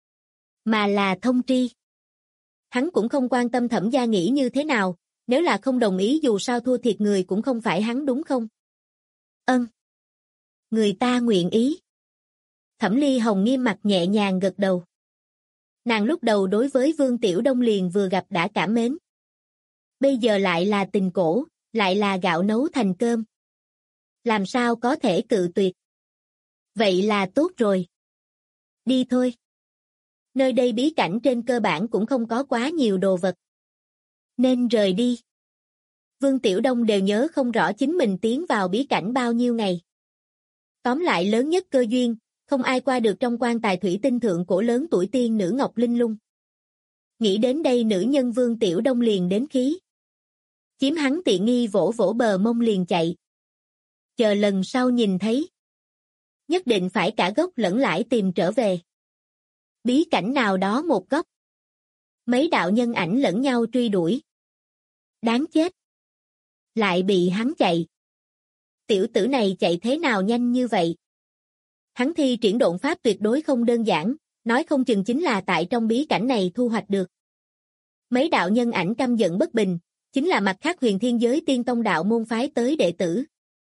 mà là thông tri. Hắn cũng không quan tâm Thẩm gia nghĩ như thế nào, nếu là không đồng ý dù sao thua thiệt người cũng không phải hắn đúng không? Ân. Người ta nguyện ý. Thẩm Ly Hồng nghiêm mặt nhẹ nhàng gật đầu. Nàng lúc đầu đối với Vương Tiểu Đông liền vừa gặp đã cảm mến. Bây giờ lại là tình cổ, lại là gạo nấu thành cơm. Làm sao có thể cự tuyệt? Vậy là tốt rồi. Đi thôi. Nơi đây bí cảnh trên cơ bản cũng không có quá nhiều đồ vật. Nên rời đi. Vương Tiểu Đông đều nhớ không rõ chính mình tiến vào bí cảnh bao nhiêu ngày. Tóm lại lớn nhất cơ duyên, không ai qua được trong quan tài thủy tinh thượng cổ lớn tuổi tiên nữ Ngọc Linh Lung. Nghĩ đến đây nữ nhân Vương Tiểu Đông liền đến khí. Chiếm hắn tiện nghi vỗ vỗ bờ mông liền chạy. Chờ lần sau nhìn thấy. Nhất định phải cả gốc lẫn lãi tìm trở về. Bí cảnh nào đó một góc. Mấy đạo nhân ảnh lẫn nhau truy đuổi. Đáng chết. Lại bị hắn chạy. Tiểu tử này chạy thế nào nhanh như vậy? Hắn thi triển độn pháp tuyệt đối không đơn giản, nói không chừng chính là tại trong bí cảnh này thu hoạch được. Mấy đạo nhân ảnh căm giận bất bình, chính là mặt khác huyền thiên giới tiên tông đạo môn phái tới đệ tử.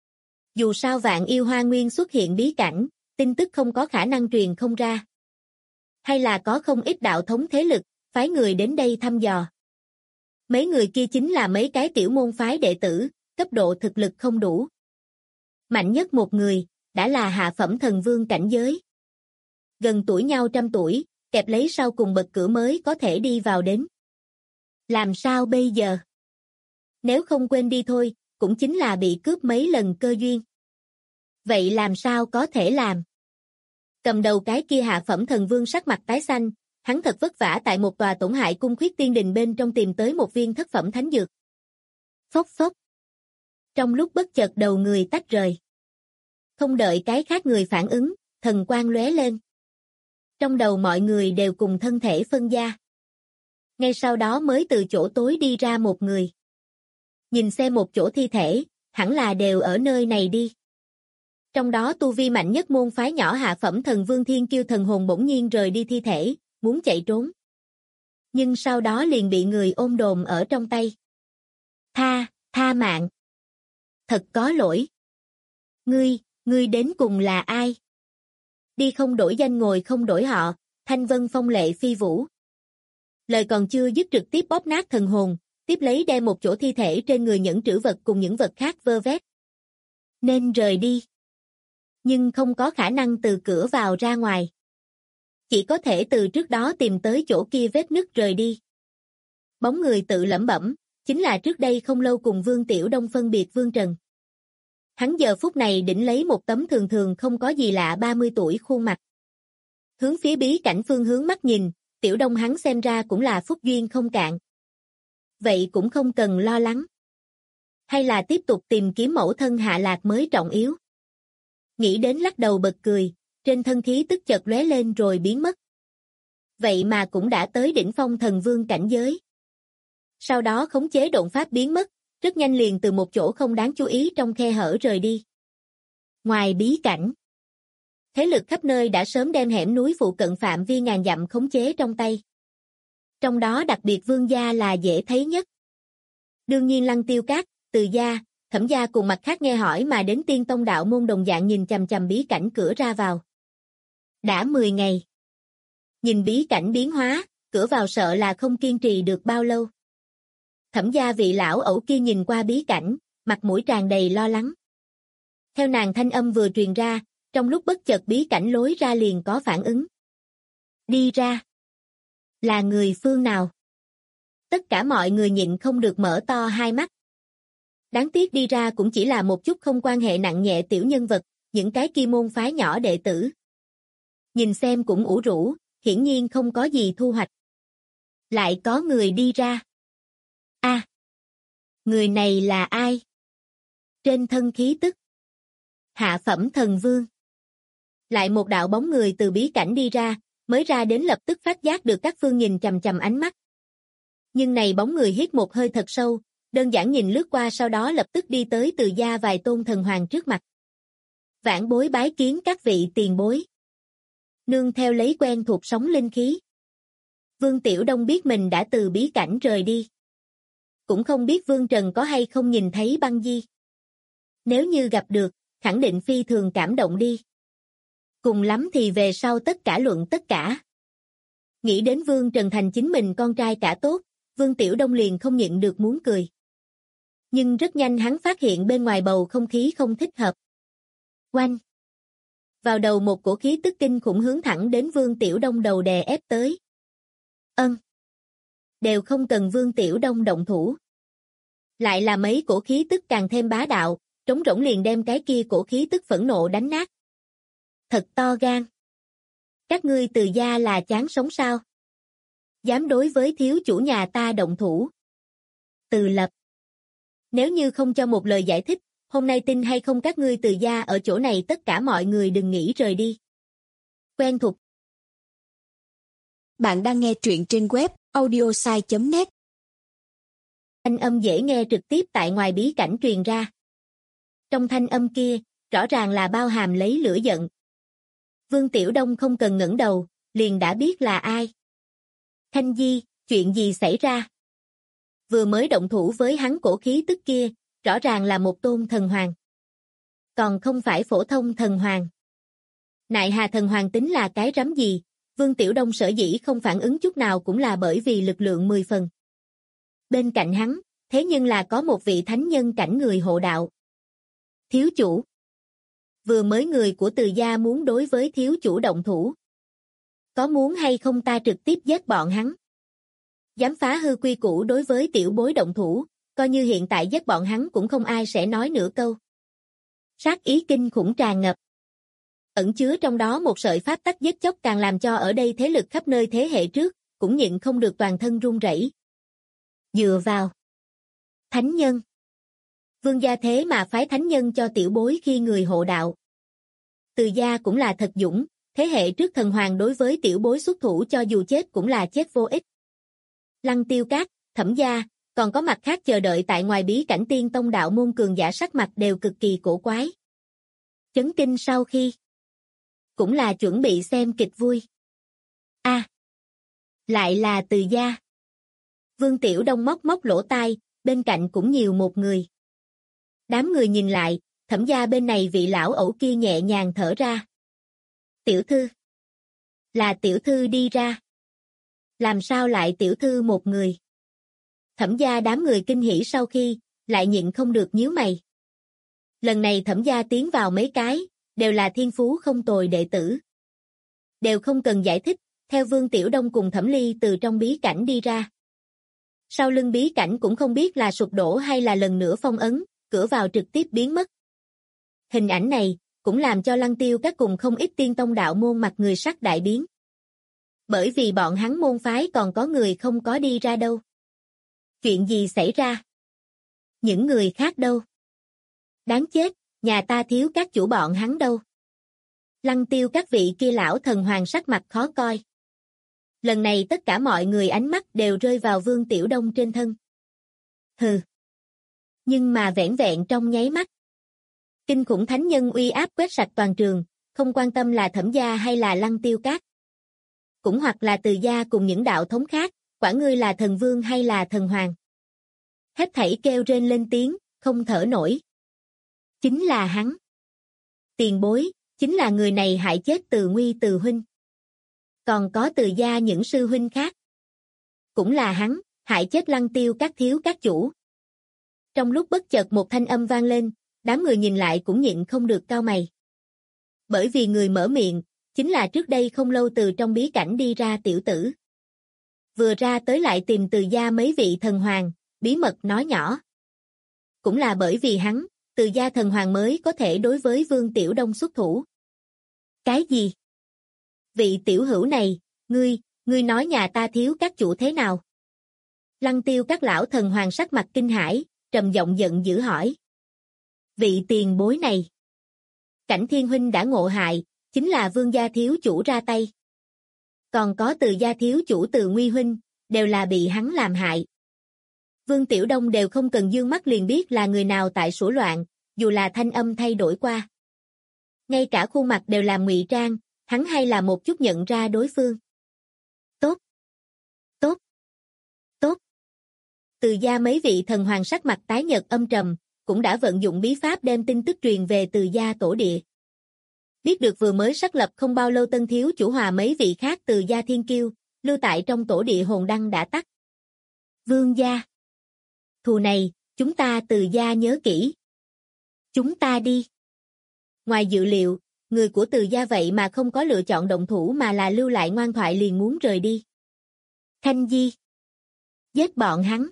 Dù sao Vạn Yêu Hoa Nguyên xuất hiện bí cảnh, tin tức không có khả năng truyền không ra. Hay là có không ít đạo thống thế lực, phái người đến đây thăm dò. Mấy người kia chính là mấy cái tiểu môn phái đệ tử, cấp độ thực lực không đủ. Mạnh nhất một người, đã là hạ phẩm thần vương cảnh giới. Gần tuổi nhau trăm tuổi, kẹp lấy sau cùng bậc cửa mới có thể đi vào đến. Làm sao bây giờ? Nếu không quên đi thôi, cũng chính là bị cướp mấy lần cơ duyên. Vậy làm sao có thể làm? Cầm đầu cái kia hạ phẩm thần vương sắc mặt tái xanh, hắn thật vất vả tại một tòa tổn hại cung khuyết tiên đình bên trong tìm tới một viên thất phẩm thánh dược. Phốc phốc. Trong lúc bất chợt đầu người tách rời. Không đợi cái khác người phản ứng, thần quang lóe lên. Trong đầu mọi người đều cùng thân thể phân gia. Ngay sau đó mới từ chỗ tối đi ra một người. Nhìn xem một chỗ thi thể, hẳn là đều ở nơi này đi. Trong đó tu vi mạnh nhất môn phái nhỏ hạ phẩm thần vương thiên kiêu thần hồn bỗng nhiên rời đi thi thể, muốn chạy trốn. Nhưng sau đó liền bị người ôm đồm ở trong tay. Tha mạng. Thật có lỗi. Ngươi đến cùng là ai? Đi không đổi danh ngồi không đổi họ, thanh vân phong lệ phi vũ. Lời còn chưa dứt trực tiếp bóp nát thần hồn, tiếp lấy đem một chỗ thi thể trên người nhẫn trữ vật cùng những vật khác vơ vét. Nên rời đi. Nhưng không có khả năng từ cửa vào ra ngoài. Chỉ có thể từ trước đó tìm tới chỗ kia vết nứt rời đi. Bóng người tự lẩm bẩm, chính là trước đây không lâu cùng Vương Tiểu Đông phân biệt Vương Trần. Hắn giờ phút này đỉnh lấy một tấm thường thường không có gì lạ 30 tuổi khuôn mặt. Hướng phía bí cảnh phương hướng mắt nhìn, Tiểu Đông hắn xem ra cũng là phúc duyên không cạn. Vậy cũng không cần lo lắng. Hay là tiếp tục tìm kiếm mẫu thân hạ lạc mới trọng yếu. Nghĩ đến lắc đầu bật cười, trên thân khí tức chợt lóe lên rồi biến mất. Vậy mà cũng đã tới đỉnh phong thần vương cảnh giới. Sau đó khống chế độn pháp biến mất, rất nhanh liền từ một chỗ không đáng chú ý trong khe hở rời đi. Ngoài bí cảnh, thế lực khắp nơi đã sớm đem hẻm núi phụ cận phạm vi ngàn dặm khống chế trong tay. Trong đó đặc biệt Vương gia là dễ thấy nhất. Đương nhiên Lăng Tiêu Các, Từ gia, Thẩm gia cùng mặt khác nghe hỏi mà đến Tiên Tông đạo môn đồng dạng nhìn chằm chằm bí cảnh cửa ra vào. Đã 10 ngày. Nhìn bí cảnh biến hóa, cửa vào sợ là không kiên trì được bao lâu. Thẩm gia vị lão ẩu kia nhìn qua bí cảnh, mặt mũi tràn đầy lo lắng. Theo nàng thanh âm vừa truyền ra, trong lúc bất chợt bí cảnh lối ra liền có phản ứng. Đi ra. Là người phương nào? Tất cả mọi người nhịn không được mở to hai mắt. Đáng tiếc đi ra cũng chỉ là một chút không quan hệ nặng nhẹ tiểu nhân vật, những cái kia môn phái nhỏ đệ tử. Nhìn xem cũng ủ rũ, hiển nhiên không có gì thu hoạch. Lại có người đi ra. Người này là ai? Trên thân khí tức. Hạ phẩm thần vương. Lại một đạo bóng người từ bí cảnh đi ra, mới ra đến lập tức phát giác được các phương nhìn chằm chằm ánh mắt. Nhưng này bóng người hít một hơi thật sâu, đơn giản nhìn lướt qua sau đó lập tức đi tới Từ gia vài tôn thần hoàng trước mặt. Vãn bối bái kiến các vị tiền bối. Nương theo lấy quen thuộc sóng linh khí. Vương Tiểu Đông biết mình đã từ bí cảnh rời đi. Cũng không biết Vương Trần có hay không nhìn thấy Băng Di. Nếu như gặp được, khẳng định phi thường cảm động đi. Cùng lắm thì về sau tất cả luận tất cả. Nghĩ đến Vương Trần thành chính mình con trai cả tốt, Vương Tiểu Đông liền không nhịn được muốn cười. Nhưng rất nhanh hắn phát hiện bên ngoài bầu không khí không thích hợp. Oanh! Vào đầu một cổ khí tức kinh khủng hướng thẳng đến Vương Tiểu Đông đầu đè ép tới. Đều không cần Vương Tiểu Đông động thủ. Lại là mấy cổ khí tức càng thêm bá đạo, trống rỗng liền đem cái kia cổ khí tức phẫn nộ đánh nát. Thật to gan. Các ngươi Từ gia là chán sống sao? Dám đối với thiếu chủ nhà ta động thủ. Từ Lập. Nếu như không cho một lời giải thích, hôm nay tin hay không các ngươi Từ gia ở chỗ này tất cả mọi người đừng nghĩ rời đi. Quen thuộc.
Bạn đang nghe truyện trên web audiosai.net.
Thanh âm dễ nghe trực tiếp tại ngoài bí cảnh truyền ra. Trong thanh âm kia, rõ ràng là bao hàm lấy lửa giận. Vương Tiểu Đông không cần ngẩng đầu, liền đã biết là ai. Khanh Di, chuyện gì xảy ra? Vừa mới động thủ với hắn cổ khí tức kia, rõ ràng là một tôn thần hoàng. Còn không phải phổ thông thần hoàng. Nại hà thần hoàng tính là cái rắm gì? Vương Tiểu Đông sở dĩ không phản ứng chút nào cũng là bởi vì lực lượng 10 phần. Bên cạnh hắn, thế nhưng là có một vị thánh nhân cảnh người hộ đạo. Thiếu chủ. Vừa mới người của Từ gia muốn đối với thiếu chủ động thủ. Có muốn hay không ta trực tiếp giết bọn hắn? Dám phá hư quy củ đối với tiểu bối động thủ, coi như hiện tại giết bọn hắn cũng không ai sẽ nói nửa câu. Sát ý kinh khủng tràn ngập. Ẩn chứa trong đó một sợi pháp tắc giết chóc càng làm cho ở đây thế lực khắp nơi thế hệ trước, cũng nhịn không được toàn thân run rẩy. Dựa vào thánh nhân. Vương gia thế mà phái thánh nhân cho tiểu bối khi người hộ đạo. Từ gia cũng là thật dũng, thế hệ trước thần hoàng đối với tiểu bối xuất thủ cho dù chết cũng là chết vô ích. Lăng Tiêu Các, Thẩm gia, còn có mặt khác chờ đợi tại ngoài bí cảnh Tiên Tông đạo môn cường giả sắc mặt đều cực kỳ cổ quái. Chấn kinh sau khi cũng là chuẩn bị xem kịch vui. Lại là Từ gia. Vương Tiểu Đông móc móc lỗ tai, bên cạnh cũng nhiều một người. Đám người nhìn lại, Thẩm gia bên này vị lão ẩu kia nhẹ nhàng thở ra. Tiểu thư. Là tiểu thư đi ra. Làm sao lại tiểu thư một người? Thẩm gia đám người kinh hỉ sau khi, lại nhịn không được nhíu mày. Lần này Thẩm gia tiến vào mấy cái, đều là thiên phú không tồi đệ tử. Đều không cần giải thích, theo Vương Tiểu Đông cùng Thẩm Ly từ trong bí cảnh đi ra. Sau lưng bí cảnh cũng không biết là sụp đổ hay là lần nữa phong ấn, cửa vào trực tiếp biến mất. Hình ảnh này, cũng làm cho Lăng Tiêu Các cùng không ít Tiên Tông đạo môn mặt người sắc đại biến. Bởi vì bọn hắn môn phái còn có người không có đi ra đâu. Chuyện gì xảy ra? Những người khác đâu? Đáng chết, nhà ta thiếu các chủ bọn hắn đâu? Lăng Tiêu Các vị kia lão thần hoàng sắc mặt khó coi. Lần này tất cả mọi người ánh mắt đều rơi vào Vương Tiểu Đông trên thân. Hừ. Nhưng mà vẻn vẹn trong nháy mắt. Kinh khủng thánh nhân uy áp quét sạch toàn trường, không quan tâm là Thẩm gia hay là Lăng Tiêu Các. Cũng hoặc là Từ gia cùng những đạo thống khác, quả ngươi là thần vương hay là thần hoàng. Hết thảy kêu rên lên tiếng, không thở nổi. Chính là hắn. Tiền bối, chính là người này hại chết Từ Nguy Từ huynh. Còn có Từ gia những sư huynh khác. Cũng là hắn, hại chết Lăng Tiêu Các thiếu các chủ. Trong lúc bất chợt một thanh âm vang lên, đám người nhìn lại cũng nhịn không được cau mày. Bởi vì người mở miệng, chính là trước đây không lâu từ trong bí cảnh đi ra tiểu tử. Vừa ra tới lại tìm Từ gia mấy vị thần hoàng, bí mật nói nhỏ. Cũng là bởi vì hắn, Từ gia thần hoàng mới có thể đối với Vương Tiểu Đông xuất thủ. Cái gì? Vị tiểu hữu này, ngươi nói nhà ta thiếu các chủ thế nào? Lăng Tiêu Các lão thần hoàng sắc mặt kinh hãi, trầm giọng giận dữ hỏi. Vị tiền bối này. Cảnh Thiên huynh đã ngộ hại, chính là Vương gia thiếu chủ ra tay. Còn có Từ gia thiếu chủ Từ Nguy huynh, đều là bị hắn làm hại. Vương Tiểu Đông đều không cần dương mắt liền biết là người nào tại sủa loạn, dù là thanh âm thay đổi qua. Ngay cả khuôn mặt đều làm ngụy trang, hắn hay là một chút nhận ra đối phương. Tốt. Tốt. Tốt. Từ gia mấy vị thần hoàng sắc mặt tái nhợt âm trầm, cũng đã vận dụng bí pháp đem tin tức truyền về Từ gia tổ địa. Biết được vừa mới xác lập không bao lâu tân thiếu chủ hòa mấy vị khác Từ gia thiên kiêu, lưu tại trong tổ địa hồn đăng đã tắt. Vương gia. Thù này, chúng ta Từ gia nhớ kỹ. Chúng ta đi. Ngoài dự liệu, người của Từ gia vậy mà không có lựa chọn động thủ mà là lưu lại ngoan thoại liền muốn rời đi. Khanh Di. Giết bọn hắn.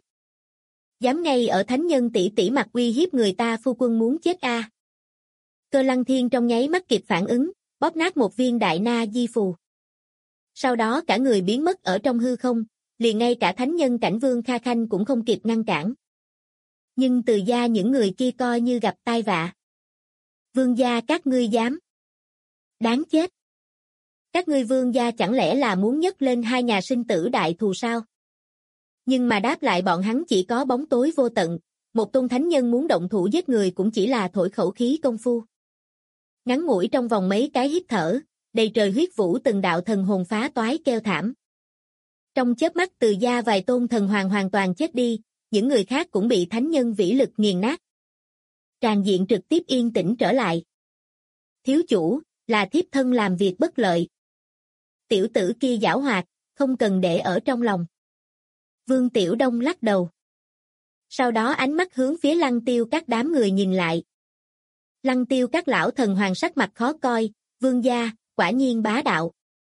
Dám ngay ở thánh nhân tỷ tỷ mặt uy hiếp người ta phu quân muốn chết a. Cơ Lăng Thiên trong nháy mắt kịp phản ứng, bóp nát một viên đại na di phù. Sau đó cả người biến mất ở trong hư không, liền ngay cả thánh nhân cảnh Vương Kha Khanh cũng không kịp ngăn cản. Nhưng Từ gia những người kia coi như gặp tai vạ. Vương gia các ngươi dám. Đáng chết. Các ngươi vương gia chẳng lẽ là muốn nhấc lên hai nhà sinh tử đại thù sao? Nhưng mà đáp lại bọn hắn chỉ có bóng tối vô tận, một tôn thánh nhân muốn động thủ giết người cũng chỉ là thổi khẩu khí công phu. Ngắn ngủi trong vòng mấy cái hít thở, đầy trời huyết vũ từng đạo thần hồn phá toái kêu thảm. Trong chớp mắt Từ gia vài tôn thần hoàng hoàn toàn chết đi, những người khác cũng bị thánh nhân vĩ lực nghiền nát. Tràng diện trực tiếp yên tĩnh trở lại. Thiếu chủ, là thiếp thân làm việc bất lợi. Tiểu tử kia giảo hoạt, không cần để ở trong lòng. Vương Tiểu Đông lắc đầu. Sau đó ánh mắt hướng phía Lăng Tiêu Các đám người nhìn lại. Lăng Tiêu các lão thần hoàng sắc mặt khó coi, vương gia, quả nhiên bá đạo.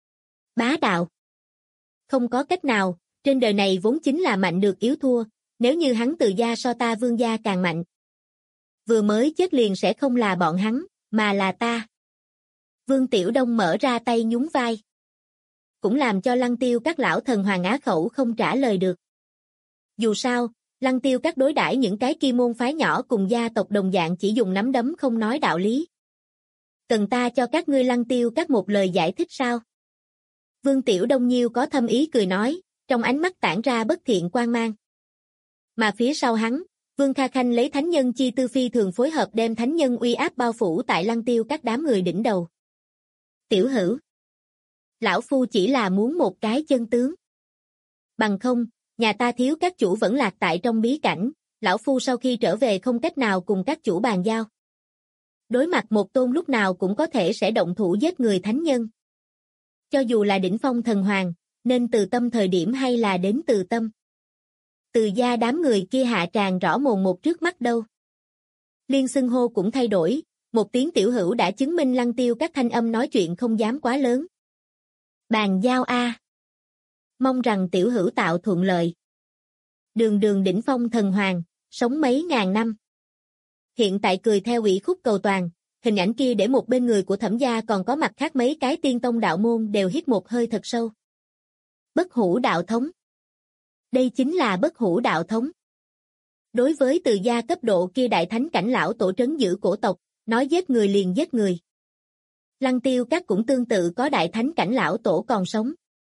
Bá đạo. Không có cách nào, trên đời này vốn chính là mạnh được yếu thua, nếu như hắn Từ gia so ta vương gia càng mạnh. Vừa mới chết liền sẽ không là bọn hắn, mà là ta. Vương Tiểu Đông mở ra tay nhún vai. Cũng làm cho Lăng Tiêu các lão thần hoàng á khẩu không trả lời được. Dù sao, Lăng Tiêu các đối đãi những cái kia môn phái nhỏ cùng gia tộc đồng dạng chỉ dùng nắm đấm không nói đạo lý. Cần ta cho các ngươi Lăng Tiêu các một lời giải thích sao? Vương Tiểu Đông nhiêu có thâm ý cười nói, trong ánh mắt tản ra bất thiện quang mang. Mà phía sau hắn, Vương Kha Khanh lấy thánh nhân chi tư phi thường phối hợp đem thánh nhân uy áp bao phủ tại Lăng Tiêu các đám người đỉnh đầu. Tiểu Hữu, lão phu chỉ là muốn một cái chân tướng. Bằng không, nhà ta thiếu các chủ vẫn lạc tại trong bí cảnh, lão phu sau khi trở về không cách nào cùng các chủ bàn giao. Đối mặt một tôn lúc nào cũng có thể sẽ động thủ giết người thánh nhân. Cho dù là đỉnh phong thần hoàng, nên từ tâm thời điểm hay là đến từ tâm. Từ gia đám người kia hạ tràn rõ mồn một trước mắt đâu. Liên xưng hô cũng thay đổi, một tiếng tiểu hữu đã chứng minh Lăng Tiêu các thanh âm nói chuyện không dám quá lớn. Bàn giao a. Mong rằng tiểu hữu tạo thuận lợi. Đường đường đỉnh phong thần hoàng, sống mấy ngàn năm. Hiện tại cười theo ủy khúc cầu toàn, hình ảnh kia để một bên người của Thẩm gia còn có mặt khác mấy cái tiên tông đạo môn đều hít một hơi thật sâu. Bất hủ đạo thống. Đây chính là bất hủ đạo thống. Đối với Từ gia cấp độ kia đại thánh cảnh lão tổ trấn giữ cổ tộc, nói giết người liền giết người. Lăng Tiêu các cũng tương tự có đại thánh cảnh lão tổ còn sống.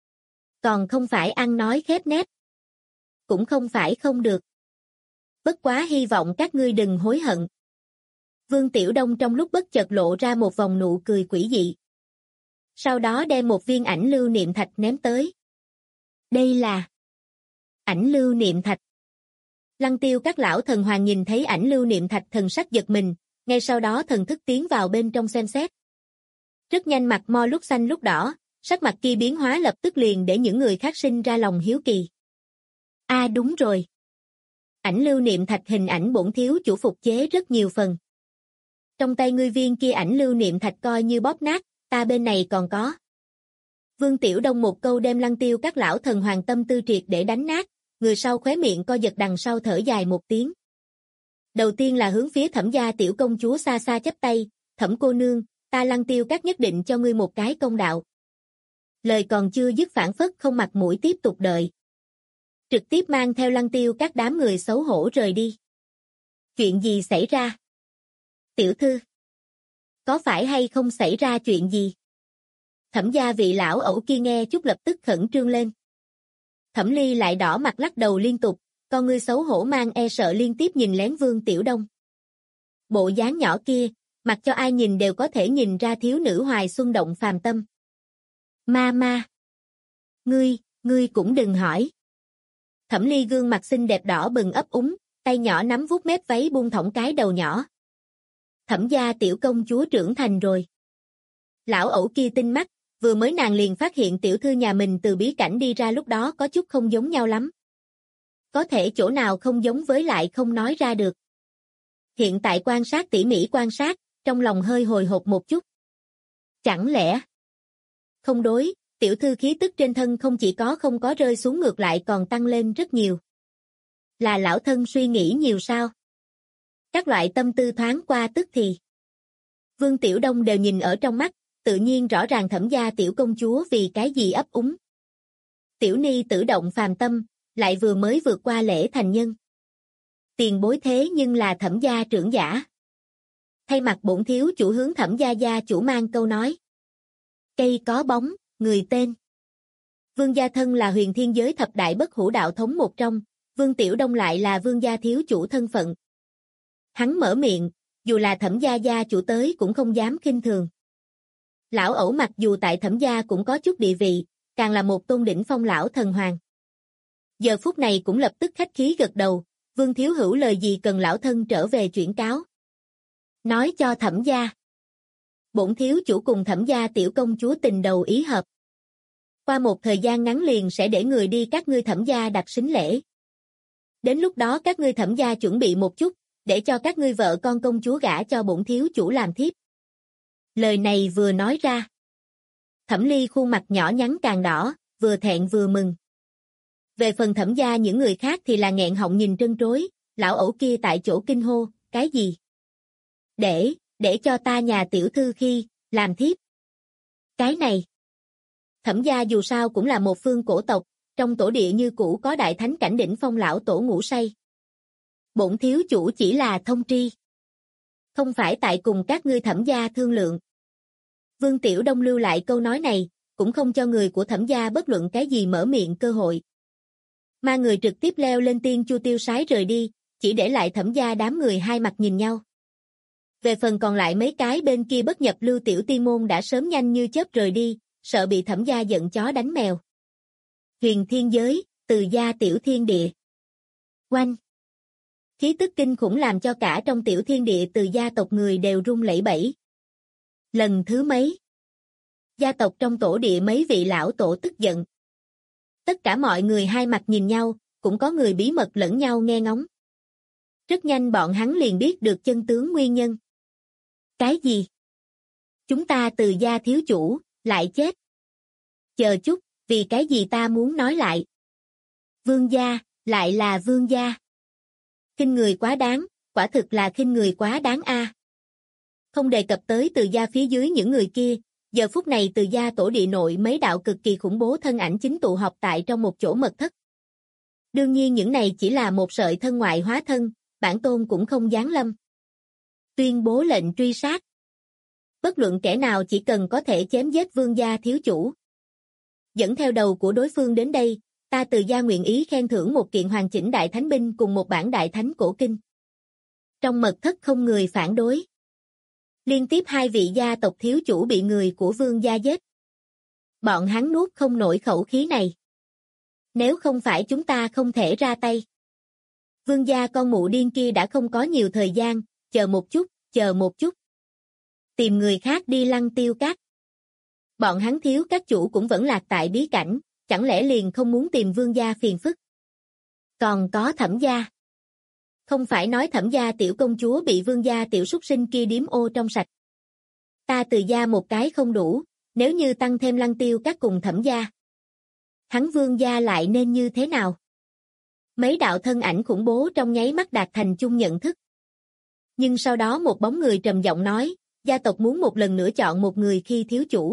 Còn không phải ăn nói khép nép. Cũng không phải không được. Bất quá hy vọng các ngươi đừng hối hận. Vương Tiểu Đông trong lúc bất chợt lộ ra một vòng nụ cười quỷ dị. Sau đó đem một viên ảnh lưu niệm thạch ném tới. Đây là ảnh lưu niệm thạch. Lăng Tiêu các lão thần hoàng nhìn thấy ảnh lưu niệm thạch thần sắc giật mình, ngay sau đó thần thức tiến vào bên trong xem xét. Rất nhanh mặt mo lúc xanh lúc đỏ, sắc mặt kia biến hóa lập tức liền để những người khác sinh ra lòng hiếu kỳ. Đúng rồi. Ảnh lưu niệm thạch hình ảnh bổn thiếu chủ phục chế rất nhiều phần. Trong tay ngươi viên kia ảnh lưu niệm thạch coi như bóp nát, ta bên này còn có. Vương Tiểu Đông một câu đem Lăng Tiêu các lão thần hoàng tâm tư triệt để đánh nát, người sau khóe miệng co giật đằng sau thở dài một tiếng. Đầu tiên là hướng phía Thẩm gia tiểu công chúa xa xa chắp tay, Thẩm cô nương, ta Lăng Tiêu các nhất định cho ngươi một cái công đạo. Lời còn chưa dứt phản phất không mặt mũi tiếp tục đợi. Trực tiếp mang theo Lăng Tiêu các đám người xấu hổ rời đi. Chuyện gì xảy ra? Tiểu thư, có phải hay không xảy ra chuyện gì? Thẩm gia vị lão ẩu kia nghe chút lập tức khẩn trương lên. Thẩm Ly lại đỏ mặt lắc đầu liên tục, con ngươi xấu hổ mang e sợ liên tiếp nhìn lén Vương Tiểu Đông. Bộ dáng nhỏ kia, mặc cho ai nhìn đều có thể nhìn ra thiếu nữ hoài xuân động phàm tâm. Ma. Ngươi cũng đừng hỏi. Thẩm Ly gương mặt xinh đẹp đỏ bừng ấp úng, tay nhỏ nắm vuốt mép váy buông thõng cái đầu nhỏ. Thẩm gia tiểu công chúa trưởng thành rồi. Lão ẩu kia tinh mắt, vừa mới nàng liền phát hiện tiểu thư nhà mình từ bí cảnh đi ra lúc đó có chút không giống nhau lắm. Có thể chỗ nào không giống với lại không nói ra được. Hiện tại quan sát tỉ mỉ quan sát, trong lòng hơi hồi hộp một chút. Chẳng lẽ? Không đối, tiểu thư khí tức trên thân không chỉ có không có rơi xuống ngược lại còn tăng lên rất nhiều. Là lão thân suy nghĩ nhiều sao? Các loại tâm tư thoáng qua tức thì. Vương Tiểu Đông đều nhìn ở trong mắt, tự nhiên rõ ràng Thẩm gia tiểu công chúa vì cái gì ấp úng. Tiểu ni tự động phàm tâm, lại vừa mới vượt qua lễ thành nhân. Tiền bối thế nhưng là Thẩm gia trưởng giả. Thay mặt bổn thiếu chủ hướng Thẩm gia chủ mang câu nói. Cây có bóng, người tên. Vương gia thân là huyền thiên giới thập đại bất hủ đạo thống một trong, Vương Tiểu Đông lại là vương gia thiếu chủ thân phận. Hắn mở miệng, dù là Thẩm gia chủ tới cũng không dám khinh thường. Lão ẩu mặc dù tại Thẩm gia cũng có chút địa vị, càng là một tôn đỉnh phong lão thần hoàng. Giờ phút này cũng lập tức khách khí gật đầu, Vương thiếu hữu lời gì cần lão thân trở về chuyển cáo. Nói cho Thẩm gia. Bổn thiếu chủ cùng Thẩm gia tiểu công chúa tình đầu ý hợp. Qua một thời gian ngắn liền sẽ để người đi các ngươi Thẩm gia đặt sính lễ. Đến lúc đó các ngươi Thẩm gia chuẩn bị một chút, để cho các ngươi vợ con công chúa gả cho bổn thiếu chủ làm thiếp. Lời này vừa nói ra. Thẩm Ly khuôn mặt nhỏ nhắn càng đỏ, vừa thẹn vừa mừng. Về phần Thẩm gia những người khác thì là nghẹn họng nhìn trân trối, lão ẩu kia tại chỗ kinh hô, cái gì? Để cho ta nhà tiểu thư khi, làm thiếp. Cái này. Thẩm gia dù sao cũng là một phương cổ tộc, trong tổ địa như cũ có đại thánh cảnh đỉnh phong lão tổ ngủ say. Bổn thiếu chủ chỉ là thông tri. Không phải tại cùng các ngươi Thẩm gia thương lượng. Vương Tiểu Đông lưu lại câu nói này, cũng không cho người của Thẩm gia bất luận cái gì mở miệng cơ hội. Mà người trực tiếp leo lên tiên chu tiêu sái rời đi, chỉ để lại Thẩm gia đám người hai mặt nhìn nhau. Về phần còn lại mấy cái bên kia bất nhập lưu tiểu tiên môn đã sớm nhanh như chớp rời đi, sợ bị Thẩm gia giận chó đánh mèo. Huyền thiên giới, Từ gia tiểu thiên địa. Oanh! Khí tức kinh khủng làm cho cả trong tiểu thiên địa Từ gia tộc người đều run lẩy bẩy. Lần thứ mấy? Gia tộc trong tổ địa mấy vị lão tổ tức giận. Tất cả mọi người hai mặt nhìn nhau, cũng có người bí mật lẫn nhau nghe ngóng. Rất nhanh bọn hắn liền biết được chân tướng nguyên nhân. Cái gì? Chúng ta Từ gia thiếu chủ, lại chết. Chờ chút, vì cái gì ta muốn nói lại? Vương gia, lại là vương gia. Khinh người quá đáng, quả thực là khinh người quá đáng a. Không đề cập tới Từ gia phía dưới những người kia, giờ phút này Từ gia tổ địa nội mấy đạo cực kỳ khủng bố thân ảnh chính tụ họp tại trong một chỗ mật thất. Đương nhiên những này chỉ là một sợi thân ngoại hóa thân, bản tôn cũng không giáng lâm. Tuyên bố lệnh truy sát. Bất luận kẻ nào chỉ cần có thể chém giết vương gia thiếu chủ. Dẫn theo đầu của đối phương đến đây, ta Từ gia nguyện ý khen thưởng một kiện hoàn chỉnh đại thánh binh cùng một bản đại thánh cổ kinh. Trong mật thất không người phản đối. Liên tiếp hai vị gia tộc thiếu chủ bị người của vương gia giết. Bọn hắn nuốt không nổi khẩu khí này. Nếu không phải chúng ta không thể ra tay. Vương gia con mụ điên kia đã không có nhiều thời gian, chờ một chút. Tìm người khác đi Lăng Tiêu Các. Bọn hắn thiếu các chủ cũng vẫn lạc tại bí cảnh, chẳng lẽ liền không muốn tìm vương gia phiền phức. Còn có Thẩm gia. Không phải nói Thẩm gia tiểu công chúa bị vương gia tiểu súc sinh kia điếm ô trong sạch. Ta Từ gia một cái không đủ, nếu như tăng thêm Lăng Tiêu Các cùng Thẩm gia. Hắn vương gia lại nên như thế nào? Mấy đạo thân ảnh khủng bố trong nháy mắt đạt thành chung nhận thức. Nhưng sau đó một bóng người trầm giọng nói, gia tộc muốn một lần nữa chọn một người khi thiếu chủ.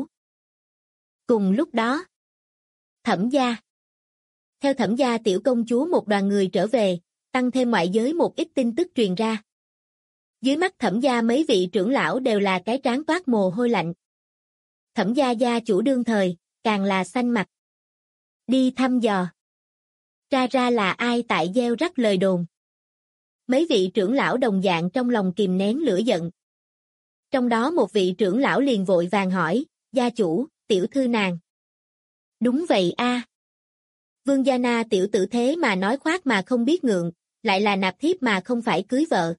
Cùng lúc đó, Thẩm gia. Theo Thẩm gia tiểu công chúa một đoàn người trở về, tăng thêm ngoại giới một ít tin tức truyền ra. Dưới mắt Thẩm gia mấy vị trưởng lão đều là cái trán toát mồ hôi lạnh. Thẩm gia gia chủ đương thời, càng là xanh mặt. Đi thăm dò. Ra là ai tại gieo rắc lời đồn. Mấy vị trưởng lão đồng dạng trong lòng kìm nén lửa giận. Trong đó một vị trưởng lão liền vội vàng hỏi, gia chủ, tiểu thư nàng. Đúng vậy a. Vương gia na tiểu tử thế mà nói khoác mà không biết ngượng, lại là nạp thiếp mà không phải cưới vợ.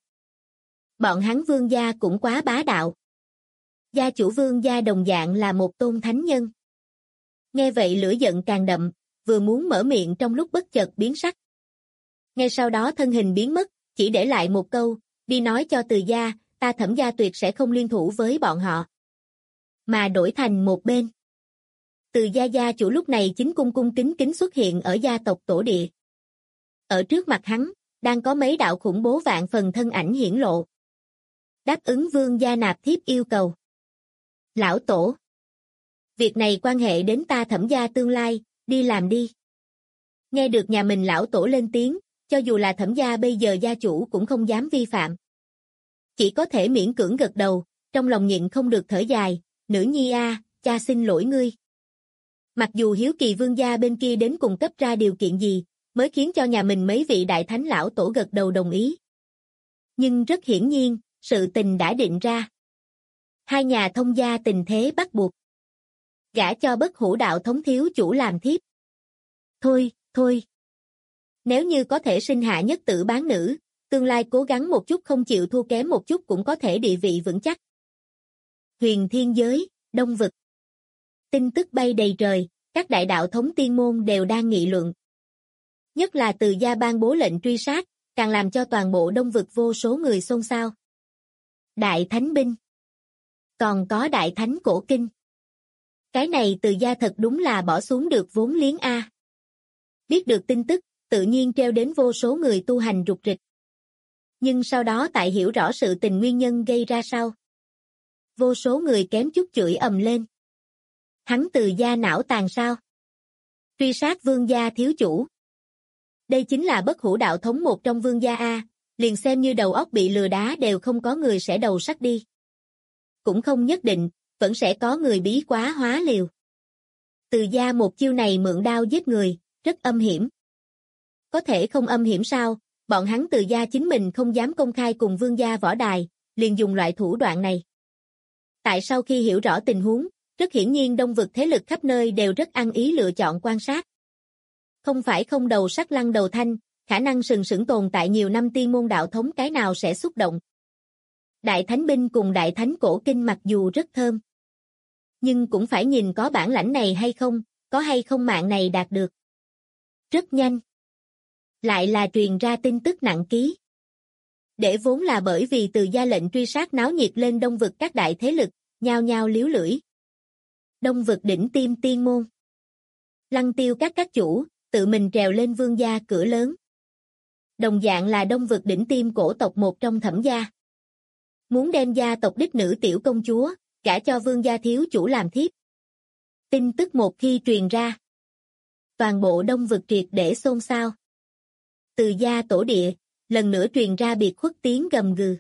Bọn hắn vương gia cũng quá bá đạo. Gia chủ vương gia đồng dạng là một tôn thánh nhân. Nghe vậy lửa giận càng đậm, vừa muốn mở miệng trong lúc bất chợt biến sắc. Ngay sau đó thân hình biến mất, chỉ để lại một câu, đi nói cho Từ gia, ta Thẩm gia tuyệt sẽ không liên thủ với bọn họ. Mà đổi thành một bên. Từ gia gia chủ lúc này chính cung cung kính kính xuất hiện ở gia tộc tổ địa. Ở trước mặt hắn, đang có mấy đạo khủng bố vạn phần thân ảnh hiển lộ. Đáp ứng vương gia nạp thiếp yêu cầu. Lão tổ. Việc này quan hệ đến ta Thẩm gia tương lai, đi làm đi. Nghe được nhà mình lão tổ lên tiếng, cho dù là Thẩm gia bây giờ gia chủ cũng không dám vi phạm. Chỉ có thể miễn cưỡng gật đầu, trong lòng nhịn không được thở dài, nữ nhi a, cha xin lỗi ngươi. Mặc dù hiếu kỳ vương gia bên kia đến cùng cấp ra điều kiện gì, mới khiến cho nhà mình mấy vị đại thánh lão tổ gật đầu đồng ý. Nhưng rất hiển nhiên, sự tình đã định ra. Hai nhà thông gia tình thế bắt buộc. Gả cho Bất Hủ đạo thống thiếu chủ làm thiếp. Thôi. Nếu như có thể sinh hạ nhất tử bán nữ, tương lai cố gắng một chút không chịu thua kém một chút cũng có thể địa vị vững chắc. Huyền thiên giới, Đông vực. Tin tức bay đầy trời, các đại đạo thống tiên môn đều đang nghị luận. Nhất là Từ gia ban bố lệnh truy sát, càng làm cho toàn bộ Đông vực vô số người xôn xao. Đại Thánh binh. Còn có Đại Thánh cổ kinh. Cái này Từ gia thật đúng là bỏ xuống được vốn liếng a. Biết được tin tức, tự nhiên treo đến vô số người tu hành rục rịch. Nhưng sau đó tại hiểu rõ sự tình nguyên nhân gây ra sau. Vô số người kém chút chửi ầm lên. Hắn Từ gia não tàn sao? Truy sát Vương gia thiếu chủ. Đây chính là bất hủ đạo thống một trong Vương gia a, liền xem như đầu óc bị lừa đá đều không có người sẽ đầu sắt đi. Cũng không nhất định, vẫn sẽ có người bí quá hóa liều. Từ gia một chiêu này mượn đao giết người, rất âm hiểm. Có thể không âm hiểm sao? Bọn hắn Từ gia chính mình không dám công khai cùng Vương gia võ đài, liền dùng loại thủ đoạn này. Tại sau khi hiểu rõ tình huống, rất hiển nhiên Đông vực thế lực khắp nơi đều rất ăn ý lựa chọn quan sát. Không phải không đầu sắt lăn đầu thanh, khả năng sừng sững tồn tại nhiều năm tiên môn đạo thống cái nào sẽ xúc động. Đại Thánh binh cùng Đại Thánh cổ kinh mặc dù rất thơm, nhưng cũng phải nhìn có bản lãnh này hay không, có hay không mạng này đạt được. Rất nhanh. Lại là truyền ra tin tức nặng ký. Để vốn là bởi vì Từ gia lệnh truy sát náo nhiệt lên Đông vực các đại thế lực, nhao nhao liếu lưỡi. Đông vực đỉnh tiêm tiên môn. Lăng tiêu các chủ, tự mình trèo lên Vương gia cửa lớn. Đồng dạng là Đông vực đỉnh tiêm cổ tộc một trong Thẩm gia. Muốn đem gia tộc đích nữ tiểu công chúa, gả cho Vương gia thiếu chủ làm thiếp. Tin tức một khi truyền ra. Toàn bộ Đông vực triệt để xôn xao. Từ gia tổ địa, lần nữa truyền ra biệt khuất tiếng gầm gừ.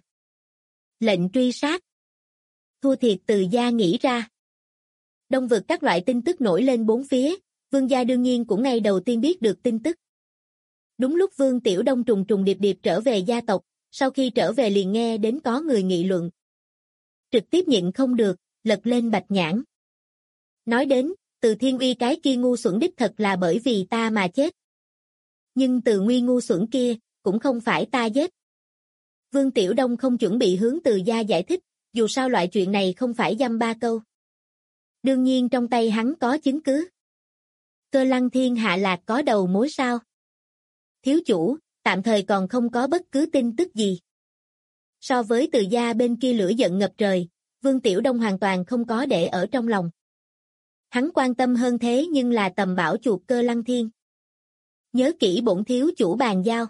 Lệnh truy sát. Thua thiệt Từ gia nghĩ ra. Đông vực các loại tin tức nổi lên bốn phía, Vương gia đương nhiên cũng ngay đầu tiên biết được tin tức. Đúng lúc Vương Tiểu Đông trùng trùng điệp điệp trở về gia tộc, sau khi trở về liền nghe đến có người nghị luận. Trực tiếp nhịn không được, lật lên bạch nhãn. Nói đến, Từ Thiên Uy cái kia ngu xuẩn đích thật là bởi vì ta mà chết. Nhưng Từ Nguy ngu xuẩn kia, cũng không phải ta giết. Vương Tiểu Đông không chuẩn bị hướng Từ gia giải thích, dù sao loại chuyện này không phải dăm ba câu. Đương nhiên trong tay hắn có chứng cứ. Cơ Lăng Thiên hạ lạc có đầu mối sao? Thiếu chủ, tạm thời còn không có bất cứ tin tức gì. So với Từ gia bên kia lửa giận ngập trời, Vương Tiểu Đông hoàn toàn không có để ở trong lòng. Hắn quan tâm hơn thế nhưng là tầm bảo chuột Cơ Lăng Thiên. Nhớ kỹ bổn thiếu chủ bàn giao.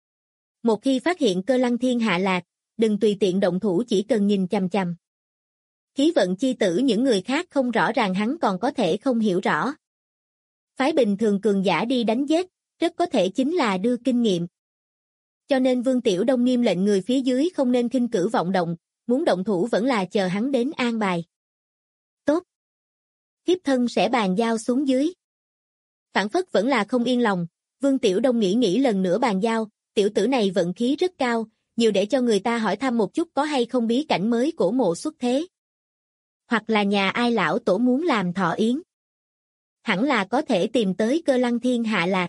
Một khi phát hiện Cơ Lăng Thiên hạ lạc, đừng tùy tiện động thủ, chỉ cần nhìn chằm chằm. Khí vận chi tử những người khác không rõ ràng hắn còn có thể không hiểu rõ. Phái bình thường cường giả đi đánh giết, rất có thể chính là đưa kinh nghiệm. Cho nên Vương Tiểu Đông nghiêm lệnh người phía dưới không nên khinh cử vọng động, muốn động thủ vẫn là chờ hắn đến an bài. Tốt. Thiếp thân sẽ bàn giao xuống dưới. Phản phất vẫn là không yên lòng, Vương Tiểu Đông nghĩ lần nữa bàn giao, tiểu tử này vận khí rất cao, nhiều để cho người ta hỏi thăm một chút có hay không bí cảnh mới cổ mộ xuất thế. Hoặc là nhà ai lão tổ muốn làm thọ yến. Hẳn là có thể tìm tới Cơ Lăng Thiên hạ lạc.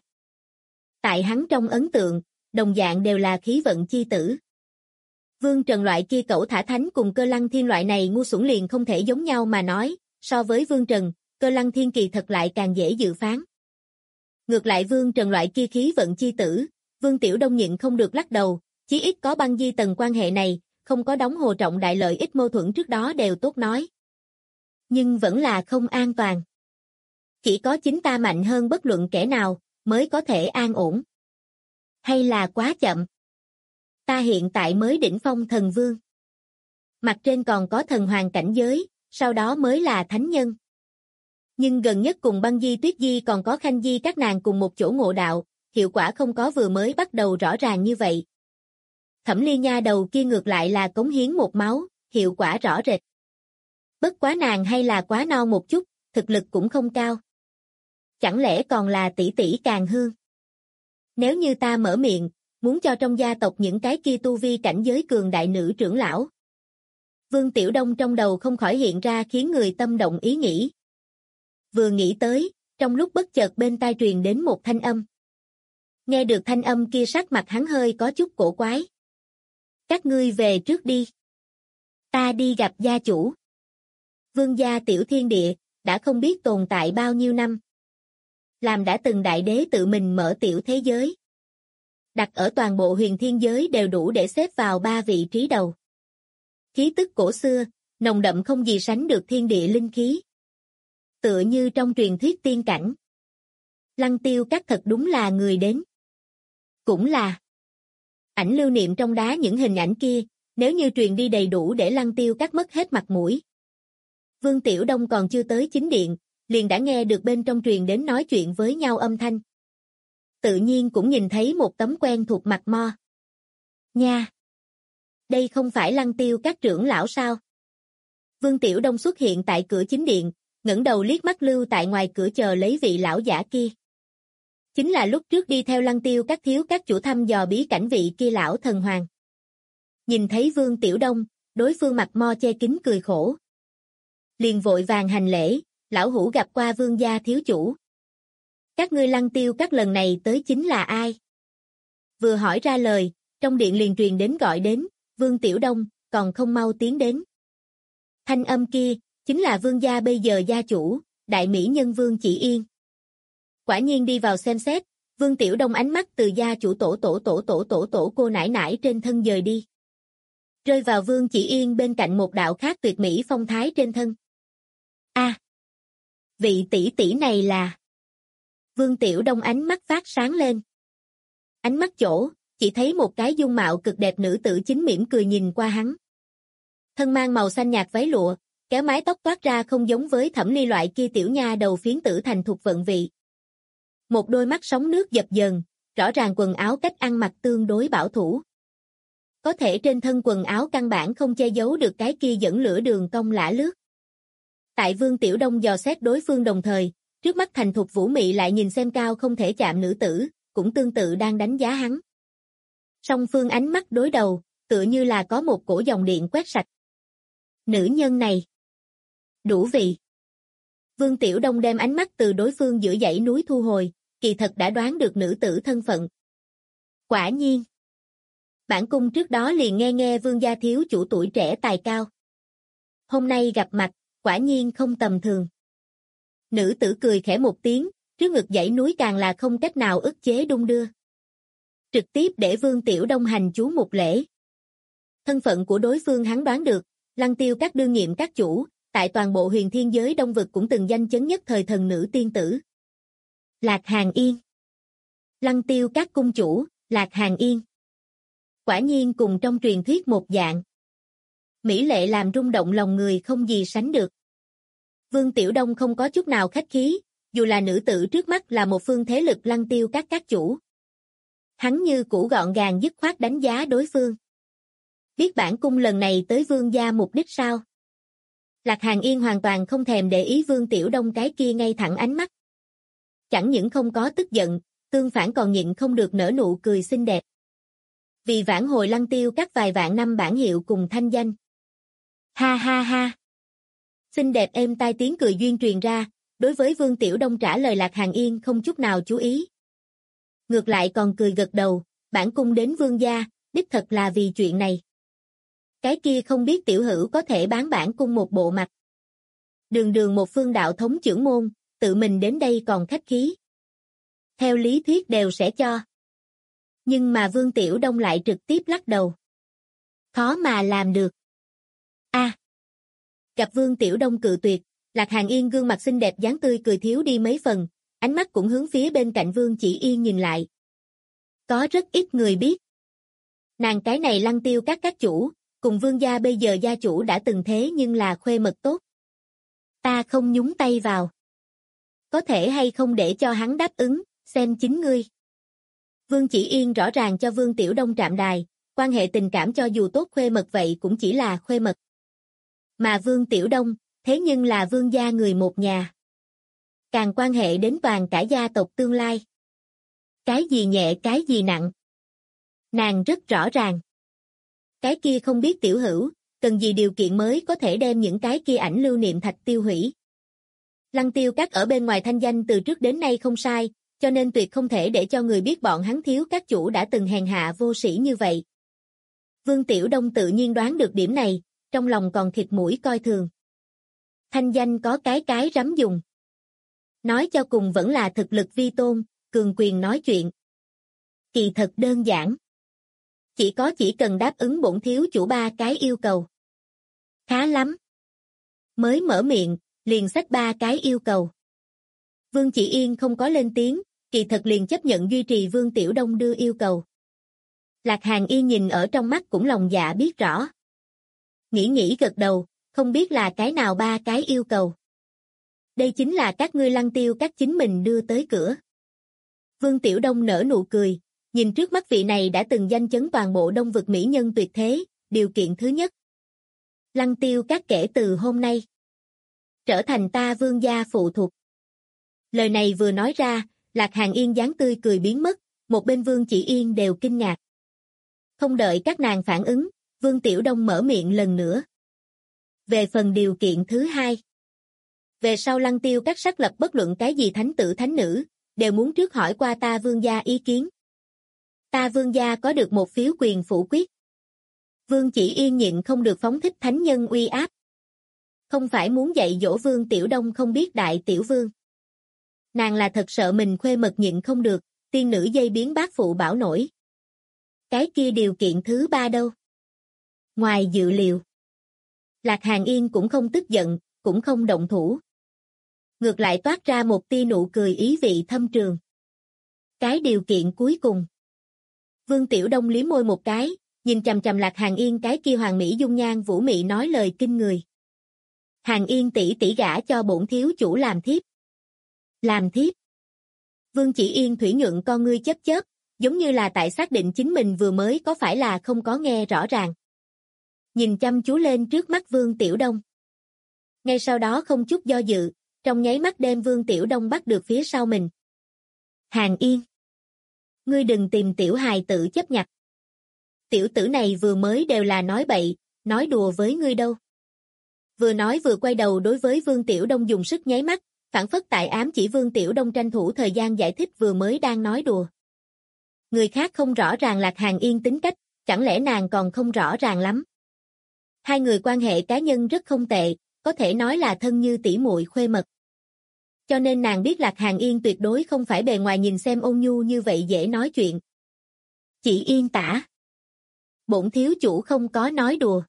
Tại hắn trong ấn tượng, đồng dạng đều là khí vận chi tử. Vương Trần loại kia cẩu thả thánh cùng Cơ Lăng Thiên loại này ngu xuẩn liền không thể giống nhau mà nói, so với Vương Trần, Cơ Lăng Thiên kỳ thật lại càng dễ dự phán. Ngược lại Vương Trần loại kia khí vận chi tử, Vương Tiểu Đông nhịn không được lắc đầu, chí ít có băng di tầng quan hệ này, không có đóng hồ trọng đại lợi ích mâu thuẫn trước đó đều tốt nói. Nhưng vẫn là không an toàn. Chỉ có chính ta mạnh hơn bất luận kẻ nào, mới có thể an ổn. Hay là quá chậm? Ta hiện tại mới đỉnh phong thần vương. Mặt trên còn có thần hoàng cảnh giới, sau đó mới là thánh nhân. Nhưng gần nhất cùng băng di tuyết di còn có khanh di các nàng cùng một chỗ ngộ đạo, hiệu quả không có vừa mới bắt đầu rõ ràng như vậy. Thẩm Ly nha đầu kia ngược lại là cống hiến một máu, hiệu quả rõ rệt. Bất quá nàng hay là quá non một chút, thực lực cũng không cao. Chẳng lẽ còn là tỷ tỷ càng hương? Nếu như ta mở miệng, muốn cho trong gia tộc những cái kia tu vi cảnh giới cường đại nữ trưởng lão. Vương Tiểu Đông trong đầu không khỏi hiện ra khiến người tâm động ý nghĩ. Vừa nghĩ tới, trong lúc bất chợt bên tai truyền đến một thanh âm. Nghe được thanh âm kia sắc mặt hắn hơi có chút cổ quái. Các ngươi về trước đi. Ta đi gặp gia chủ. Vương gia tiểu thiên địa, đã không biết tồn tại bao nhiêu năm. Làm đã từng đại đế tự mình mở tiểu thế giới. đặt ở toàn bộ huyền thiên giới đều đủ để xếp vào 3 vị trí đầu. Khí tức cổ xưa, nồng đậm không gì sánh được thiên địa linh khí. Tựa như trong truyền thuyết tiên cảnh. Lăng Tiêu Các thật đúng là người đến. Cũng là. Ảnh lưu niệm trong đá những hình ảnh kia, nếu như truyền đi đầy đủ để Lăng Tiêu Các mất hết mặt mũi. Vương Tiểu Đông còn chưa tới chính điện, liền đã nghe được bên trong truyền đến nói chuyện với nhau âm thanh. Tự nhiên cũng nhìn thấy một tấm quen thuộc mặt mo. Nha! Đây không phải Lăng Tiêu Các trưởng lão sao? Vương Tiểu Đông xuất hiện tại cửa chính điện, ngẩng đầu liếc mắt lưu tại ngoài cửa chờ lấy vị lão giả kia. Chính là lúc trước đi theo Lăng Tiêu Các thiếu các chủ thăm dò bí cảnh vị kia lão thần hoàng. Nhìn thấy Vương Tiểu Đông, đối phương mặt mo che kín cười khổ. Liền vội vàng hành lễ, lão hữu gặp qua Vương gia thiếu chủ. Các ngươi Lăng Tiêu Các lần này tới chính là ai? Vừa hỏi ra lời, trong điện liền truyền đến gọi đến, Vương Tiểu Đông, còn không mau tiến đến. Thanh âm kia, chính là Vương gia bây giờ gia chủ, đại mỹ nhân Vương Chỉ Yên. Quả nhiên đi vào xem xét, Vương Tiểu Đông ánh mắt từ gia chủ tổ cô nải nải trên thân dời đi. Rơi vào Vương Chỉ Yên bên cạnh một đạo khác tuyệt mỹ phong thái trên thân. Vị tỷ tỷ này là... Vương Tiểu Đông ánh mắt phát sáng lên. Ánh mắt chỗ, chỉ thấy một cái dung mạo cực đẹp nữ tử chính mỉm cười nhìn qua hắn. Thân mang màu xanh nhạt váy lụa, kéo mái tóc toát ra không giống với Thẩm Ly loại kia tiểu nha đầu phiến tử thành thục vận vị. Một đôi mắt sóng nước dập dờn, rõ ràng quần áo cách ăn mặc tương đối bảo thủ. Có thể trên thân quần áo căn bản không che giấu được cái kia dẫn lửa đường cong lả lướt. Tại Vương Tiểu Đông dò xét đối phương đồng thời, trước mắt thành thục vũ mị lại nhìn xem cao không thể chạm nữ tử, cũng tương tự đang đánh giá hắn. Song phương ánh mắt đối đầu, tựa như là có một cổ dòng điện quét sạch. Nữ nhân này. Đủ vị. Vương Tiểu Đông đem ánh mắt từ đối phương giữa dãy núi thu hồi, kỳ thật đã đoán được nữ tử thân phận. Quả nhiên. Bản cung trước đó liền nghe Vương gia thiếu chủ tuổi trẻ tài cao. Hôm nay gặp mặt, quả nhiên không tầm thường. Nữ tử cười khẽ một tiếng, trước ngực dãy núi càng là không cách nào ức chế đung đưa. Trực tiếp để Vương Tiểu Đông hành chú một lễ. Thân phận của đối phương hắn đoán được, Lăng Tiêu Các đương nhiệm các chủ, tại toàn bộ huyền thiên giới đông vực cũng từng danh chấn nhất thời thần nữ tiên tử. Lạc Hàn Yên. Lăng Tiêu Các cung chủ, Lạc Hàn Yên. Quả nhiên cùng trong truyền thuyết một dạng. Mỹ lệ làm rung động lòng người không gì sánh được. Vương Tiểu Đông không có chút nào khách khí, dù là nữ tử trước mắt là một phương thế lực Lăng Tiêu các chủ. Hắn như cũ gọn gàng dứt khoát đánh giá đối phương. Biết bản cung lần này tới Vương gia mục đích sao? Lạc Hàn Yên hoàn toàn không thèm để ý Vương Tiểu Đông cái kia ngay thẳng ánh mắt. Chẳng những không có tức giận, tương phản còn nhịn không được nở nụ cười xinh đẹp. Vì vãn hồi Lăng Tiêu các vài vạn năm bản hiệu cùng thanh danh. Ha ha ha. Xinh đẹp êm tai tiếng cười duyên truyền ra, đối với Vương Tiểu Đông trả lời Lạc Hàn Yên không chút nào chú ý. Ngược lại còn cười gật đầu, bản cung đến Vương gia, đích thật là vì chuyện này. Cái kia không biết tiểu hữu có thể bán bản cung một bộ mặt. Đường một phương đạo thống trưởng môn, tự mình đến đây còn khách khí. Theo lý thuyết đều sẽ cho. Nhưng mà Vương Tiểu Đông lại trực tiếp lắc đầu. Khó mà làm được. Gặp Vương Tiểu Đông cự tuyệt, Lạc Hàn Yên gương mặt xinh đẹp dáng tươi cười thiếu đi mấy phần, ánh mắt cũng hướng phía bên cạnh Vương Chỉ Yên nhìn lại. Có rất ít người biết. Nàng cái này Lăng Tiêu các chủ, cùng Vương gia bây giờ gia chủ đã từng thế nhưng là khuê mật tốt. Ta không nhúng tay vào. Có thể hay không để cho hắn đáp ứng, xem chính ngươi. Vương Chỉ Yên rõ ràng cho Vương Tiểu Đông trạm đài, quan hệ tình cảm cho dù tốt khuê mật vậy cũng chỉ là khuê mật. Mà Vương Tiểu Đông, thế nhưng là Vương gia người một nhà. Càng quan hệ đến toàn cả gia tộc tương lai. Cái gì nhẹ cái gì nặng. Nàng rất rõ ràng. Cái kia không biết tiểu hữu, cần gì điều kiện mới có thể đem những cái kia ảnh lưu niệm thạch tiêu hủy. Lăng Tiêu các ở bên ngoài thanh danh từ trước đến nay không sai, cho nên tuyệt không thể để cho người biết bọn hắn thiếu các chủ đã từng hèn hạ vô sĩ như vậy. Vương Tiểu Đông tự nhiên đoán được điểm này, trong lòng còn thịt mũi coi thường. Thanh danh có cái rắm dùng. Nói cho cùng vẫn là thực lực vi tôn, cường quyền nói chuyện. Kỳ thật đơn giản. Chỉ cần đáp ứng bổn thiếu chủ 3 cái yêu cầu. Khá lắm. Mới mở miệng, liền xách 3 cái yêu cầu. Vương Chỉ Yên không có lên tiếng, kỳ thật liền chấp nhận duy trì Vương Tiểu Đông đưa yêu cầu. Lạc Hàn Yên nhìn ở trong mắt cũng lòng dạ biết rõ. Nghĩ gật đầu, không biết là cái nào 3 cái yêu cầu. Đây chính là các ngươi Lăng Tiêu các chính mình đưa tới cửa. Vương Tiểu Đông nở nụ cười, nhìn trước mắt vị này đã từng danh chấn toàn bộ Đông vực mỹ nhân tuyệt thế, điều kiện thứ nhất. Lăng Tiêu các kể từ hôm nay trở thành ta Vương gia phụ thuộc. Lời này vừa nói ra, Lạc Hàn Yên dáng tươi cười biến mất, một bên Vương Chỉ Yên đều kinh ngạc. Không đợi các nàng phản ứng, Vương Tiểu Đông mở miệng lần nữa. Về phần điều kiện thứ hai. Về sau Lăng Tiêu các xác lập bất luận cái gì thánh tử thánh nữ, đều muốn trước hỏi qua ta Vương gia ý kiến. Ta Vương gia có được một phiếu quyền phủ quyết. Vương Chỉ Yên nhịn không được phóng thích thánh nhân uy áp. Không phải muốn dạy dỗ Vương Tiểu Đông không biết đại tiểu vương. Nàng là thật sợ mình khuê mật nhịn không được, tiên nữ dây biến bác phụ bảo nổi. Cái kia điều kiện thứ 3 đâu? Ngoài dự liệu. Lạc Hàn Yên cũng không tức giận, cũng không động thủ. Ngược lại toát ra một tia nụ cười ý vị thâm trường. Cái điều kiện cuối cùng. Vương Tiểu Đông liếm môi một cái, nhìn chằm chằm Lạc Hàn Yên cái kia hoàng mỹ dung nhan vũ mị nói lời kinh người. Hàn Yên tỷ tỷ gả cho bổn thiếu chủ làm thiếp. Làm thiếp. Vương Chỉ Yên thủy nhuận con ngươi chớp chớp, giống như là tại xác định chính mình vừa mới có phải là không có nghe rõ ràng. Nhìn chăm chú lên trước mắt Vương Tiểu Đông. Ngay sau đó không chút do dự, trong nháy mắt đem Vương Tiểu Đông bắt được phía sau mình. Hàn Yên. Ngươi đừng tìm tiểu hài tử chấp nhặt. Tiểu tử này vừa mới đều là nói bậy, nói đùa với ngươi đâu. Vừa nói vừa quay đầu đối với Vương Tiểu Đông dùng sức nháy mắt, phản phất tại ám chỉ Vương Tiểu Đông tranh thủ thời gian giải thích vừa mới đang nói đùa. Người khác không rõ ràng Lạc Hàn Yên tính cách, chẳng lẽ nàng còn không rõ ràng lắm. Hai người quan hệ cá nhân rất không tệ, có thể nói là thân như tỷ muội khuê mật. Cho nên nàng biết Lạc Hàn Yên tuyệt đối không phải bề ngoài nhìn xem ôn nhu như vậy dễ nói chuyện. Chỉ Yên tả. Bổn thiếu chủ không có nói đùa.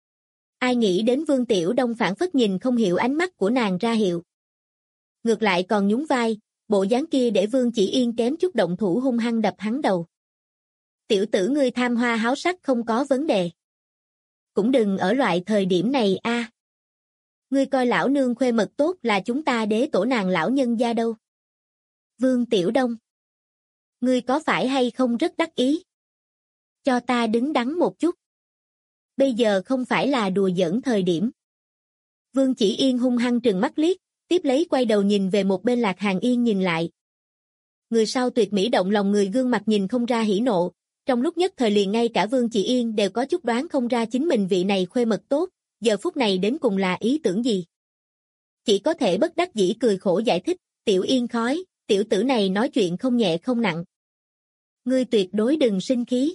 Ai nghĩ đến Vương Tiểu Đông phản phất nhìn không hiểu ánh mắt của nàng ra hiệu. Ngược lại còn nhún vai, bộ dáng kia để Vương Chỉ Yên kém chút động thủ hung hăng đập hắn đầu. Tiểu tử ngươi tham hoa háo sắc không có vấn đề. Cũng đừng ở loại thời điểm này a. Ngươi coi lão nương khuê mật tốt là chúng ta đế tổ nàng lão nhân gia đâu. Vương Tiểu Đông. Ngươi có phải hay không rất đắc ý? Cho ta đứng đắn một chút. Bây giờ không phải là đùa giỡn thời điểm. Vương Chỉ Yên hung hăng trừng mắt liếc, tiếp lấy quay đầu nhìn về một bên Lạc Hàn Yên nhìn lại. Người sau tuyệt mỹ động lòng người gương mặt nhìn không ra hỉ nộ, trong lúc nhất thời liền ngay cả Vương Chỉ Yên đều có chút đoán không ra chính mình vị này khuê mật tốt, giờ phút này đến cùng là ý tưởng gì. Chỉ có thể bất đắc dĩ cười khổ giải thích, Tiểu Yên khói, tiểu tử này nói chuyện không nhẹ không nặng. Ngươi tuyệt đối đừng sinh khí.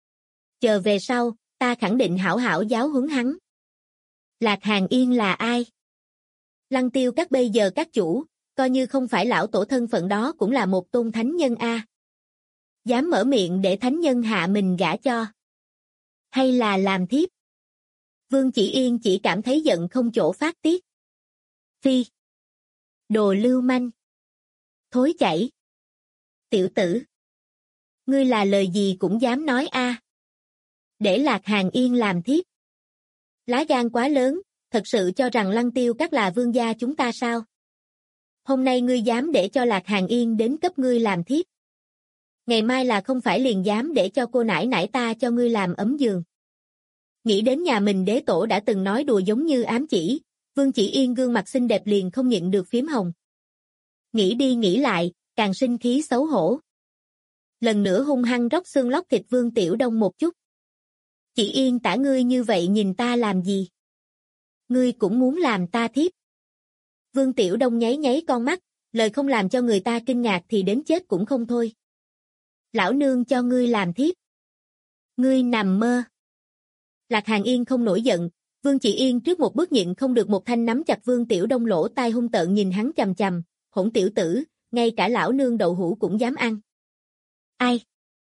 Chờ về sau, ta khẳng định hảo hảo giáo huấn hắn. Lạc Hàn Yên là ai? Lăng Tiêu các bây giờ các chủ, coi như không phải lão tổ thân phận đó cũng là một tôn thánh nhân a. Dám mở miệng để thánh nhân hạ mình gả cho. Hay là làm thiếp? Vương Chỉ Yên chỉ cảm thấy giận không chỗ phát tiết. Phi. Đồ lưu manh. Thối chảy. Tiểu tử. Ngươi là lời gì cũng dám nói a. Để Lạc Hàn Yên làm thiếp. Lá gan quá lớn, thật sự cho rằng Lăng Tiêu các là vương gia chúng ta sao? Hôm nay ngươi dám để cho Lạc Hàn Yên đến cấp ngươi làm thiếp. Ngày mai là không phải liền dám để cho cô nãi nãi ta cho ngươi làm ấm giường. Nghĩ đến nhà mình đế tổ đã từng nói đùa giống như ám chỉ, Vương Chỉ Yên gương mặt xinh đẹp liền không nhịn được phím hồng. Nghĩ đi nghĩ lại, càng sinh khí xấu hổ. Lần nữa hung hăng róc xương lóc thịt Vương Tiểu Đông một chút. Chỉ Yên tả ngươi như vậy nhìn ta làm gì? Ngươi cũng muốn làm ta thiếp. Vương Tiểu Đông nháy nháy con mắt, lời không làm cho người ta kinh ngạc thì đến chết cũng không thôi. Lão nương cho ngươi làm thiếp. Ngươi nằm mơ. Lạc Hàn Yên không nổi giận, Vương Chỉ Yên trước một bước nhịn không được một thanh nắm chặt Vương Tiểu Đông lỗ tai hung tợn nhìn hắn chằm chằm, hỗn tiểu tử, ngay cả lão nương đậu hũ cũng dám ăn. Ai?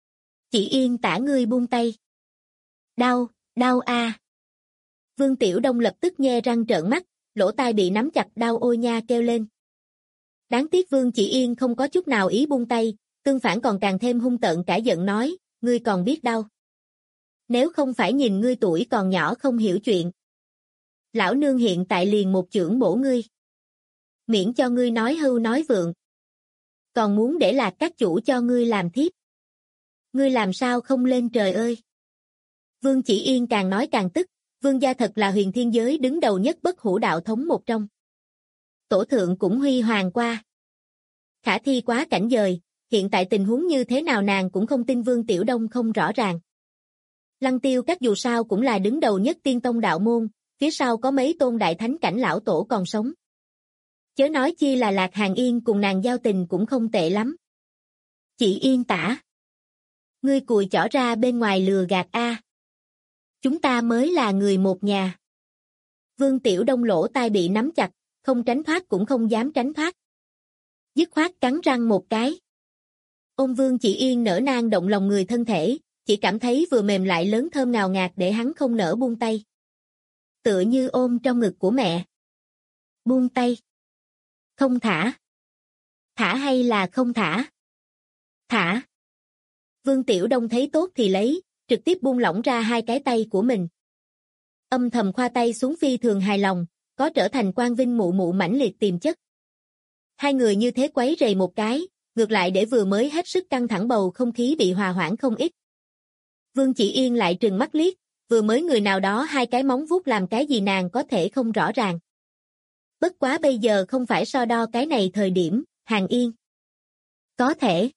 Chị Yên Tả ngươi buông tay. Đau, đau a. Vương Tiểu Đông lập tức nhe răng trợn mắt, lỗ tai bị nắm chặt đau ôi nha kêu lên. Đáng tiếc Vương Chỉ Yên không có chút nào ý buông tay, tương phản còn càng thêm hung tợn cả giận nói, ngươi còn biết đau. Nếu không phải nhìn ngươi tuổi còn nhỏ không hiểu chuyện. Lão nương hiện tại liền một chưởng bổ ngươi. Miễn cho ngươi nói hưu nói vượng. Còn muốn để Lạc các chủ cho ngươi làm thiếp. Ngươi làm sao không lên trời ơi. Vương Chỉ Yên càng nói càng tức, Vương gia thật là huyền thiên giới đứng đầu nhất bất hủ đạo thống một trong. Tổ thượng cũng huy hoàng qua. Khả thi quá cảnh dời, hiện tại tình huống như thế nào nàng cũng không tin Vương Tiểu Đông không rõ ràng. Lăng Tiêu Các dù sao cũng là đứng đầu nhất tiên tông đạo môn, phía sau có mấy tôn đại thánh cảnh lão tổ còn sống. Chớ nói chi là Lạc Hàn Yên cùng nàng giao tình cũng không tệ lắm. Chị Yên Tả. Ngươi cùi chỏ ra bên ngoài lừa gạt a. Chúng ta mới là người một nhà. Vương Tiểu Đông lỗ tai bị nắm chặt, không tránh thoát cũng không dám tránh thoát. Dứt khoát cắn răng một cái. Ôm Vương Chỉ Yên nở nang động lòng người thân thể, chỉ cảm thấy vừa mềm lại lớn thơm ngào ngạt để hắn không nỡ buông tay. Tựa như ôm trong ngực của mẹ. Buông tay. Không thả. Thả hay là không thả? Thả. Vương Tiểu Đông thấy tốt thì lấy, trực tiếp buông lỏng ra hai cái tay của mình. Âm thầm khoa tay xuống phi thường hài lòng, có trở thành Quang Vinh mụ mụ mãnh liệt tiềm chất. Hai người như thế quấy rầy một cái, ngược lại để vừa mới hết sức căng thẳng bầu không khí bị hòa hoãn không ít. Vương Chỉ Yên lại trừng mắt liếc, vừa mới người nào đó hai cái móng vuốt làm cái gì nàng có thể không rõ ràng. Bất quá bây giờ không phải so đo cái này thời điểm, Hàn Yên. Có thể.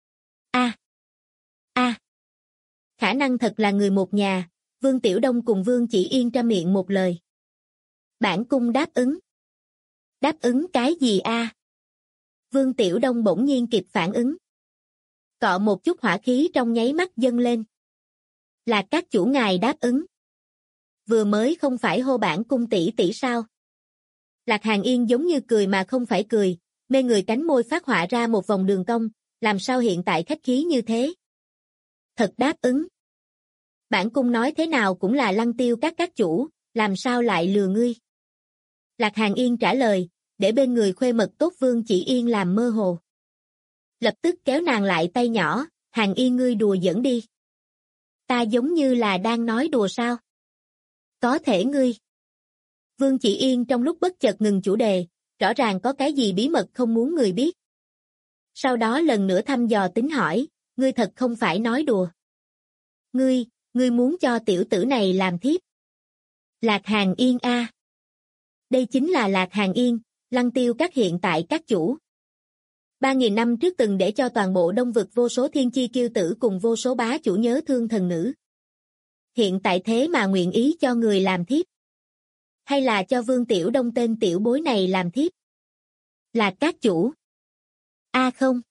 Khả năng thật là người một nhà, Vương Tiểu Đông cùng Vương Chỉ Yên trăm miệng một lời. Bản cung đáp ứng. Đáp ứng cái gì a? Vương Tiểu Đông bỗng nhiên kịp phản ứng. Cọ một chút hỏa khí trong nháy mắt dâng lên. Là các chủ ngài đáp ứng. Vừa mới không phải hô bản cung tỷ tỷ sao? Lạc Hàn Yên giống như cười mà không phải cười, mê người cánh môi phát họa ra một vòng đường cong, làm sao hiện tại khách khí như thế? Thật đáp ứng. Bản cung nói thế nào cũng là Lăng Tiêu các chủ, làm sao lại lừa ngươi? Lạc Hàn Yên trả lời, để bên người khuê mật tốt Vương Chỉ Yên làm mơ hồ. Lập tức kéo nàng lại tay nhỏ, Hàn Yên ngươi đùa giỡn đi. Ta giống như là đang nói đùa sao? Có thể ngươi. Vương Chỉ Yên trong lúc bất chợt ngừng chủ đề, rõ ràng có cái gì bí mật không muốn người biết. Sau đó lần nữa thăm dò tính hỏi, ngươi thật không phải nói đùa. Ngươi muốn cho tiểu tử này làm thiếp. Lạc Hàn Yên a. Đây chính là Lạc Hàn Yên, Lăng Tiêu các hiện tại các chủ. 3.000 năm trước từng để cho toàn bộ Đông vực vô số thiên chi kiêu tử cùng vô số bá chủ nhớ thương thần nữ. Hiện tại thế mà nguyện ý cho người làm thiếp. Hay là cho Vương Tiểu Đông tên tiểu bối này làm thiếp? Là các chủ. Không.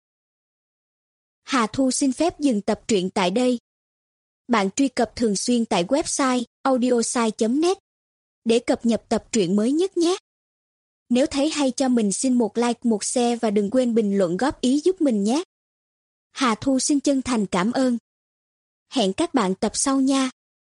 Hà Thu xin phép dừng tập truyện tại đây. Bạn truy cập thường xuyên tại website audiosai.net để cập nhật tập truyện mới nhất nhé. Nếu thấy hay cho mình xin một like, một share và đừng quên bình luận góp ý giúp mình nhé. Hà Thu xin chân thành cảm ơn. Hẹn các bạn tập sau nha.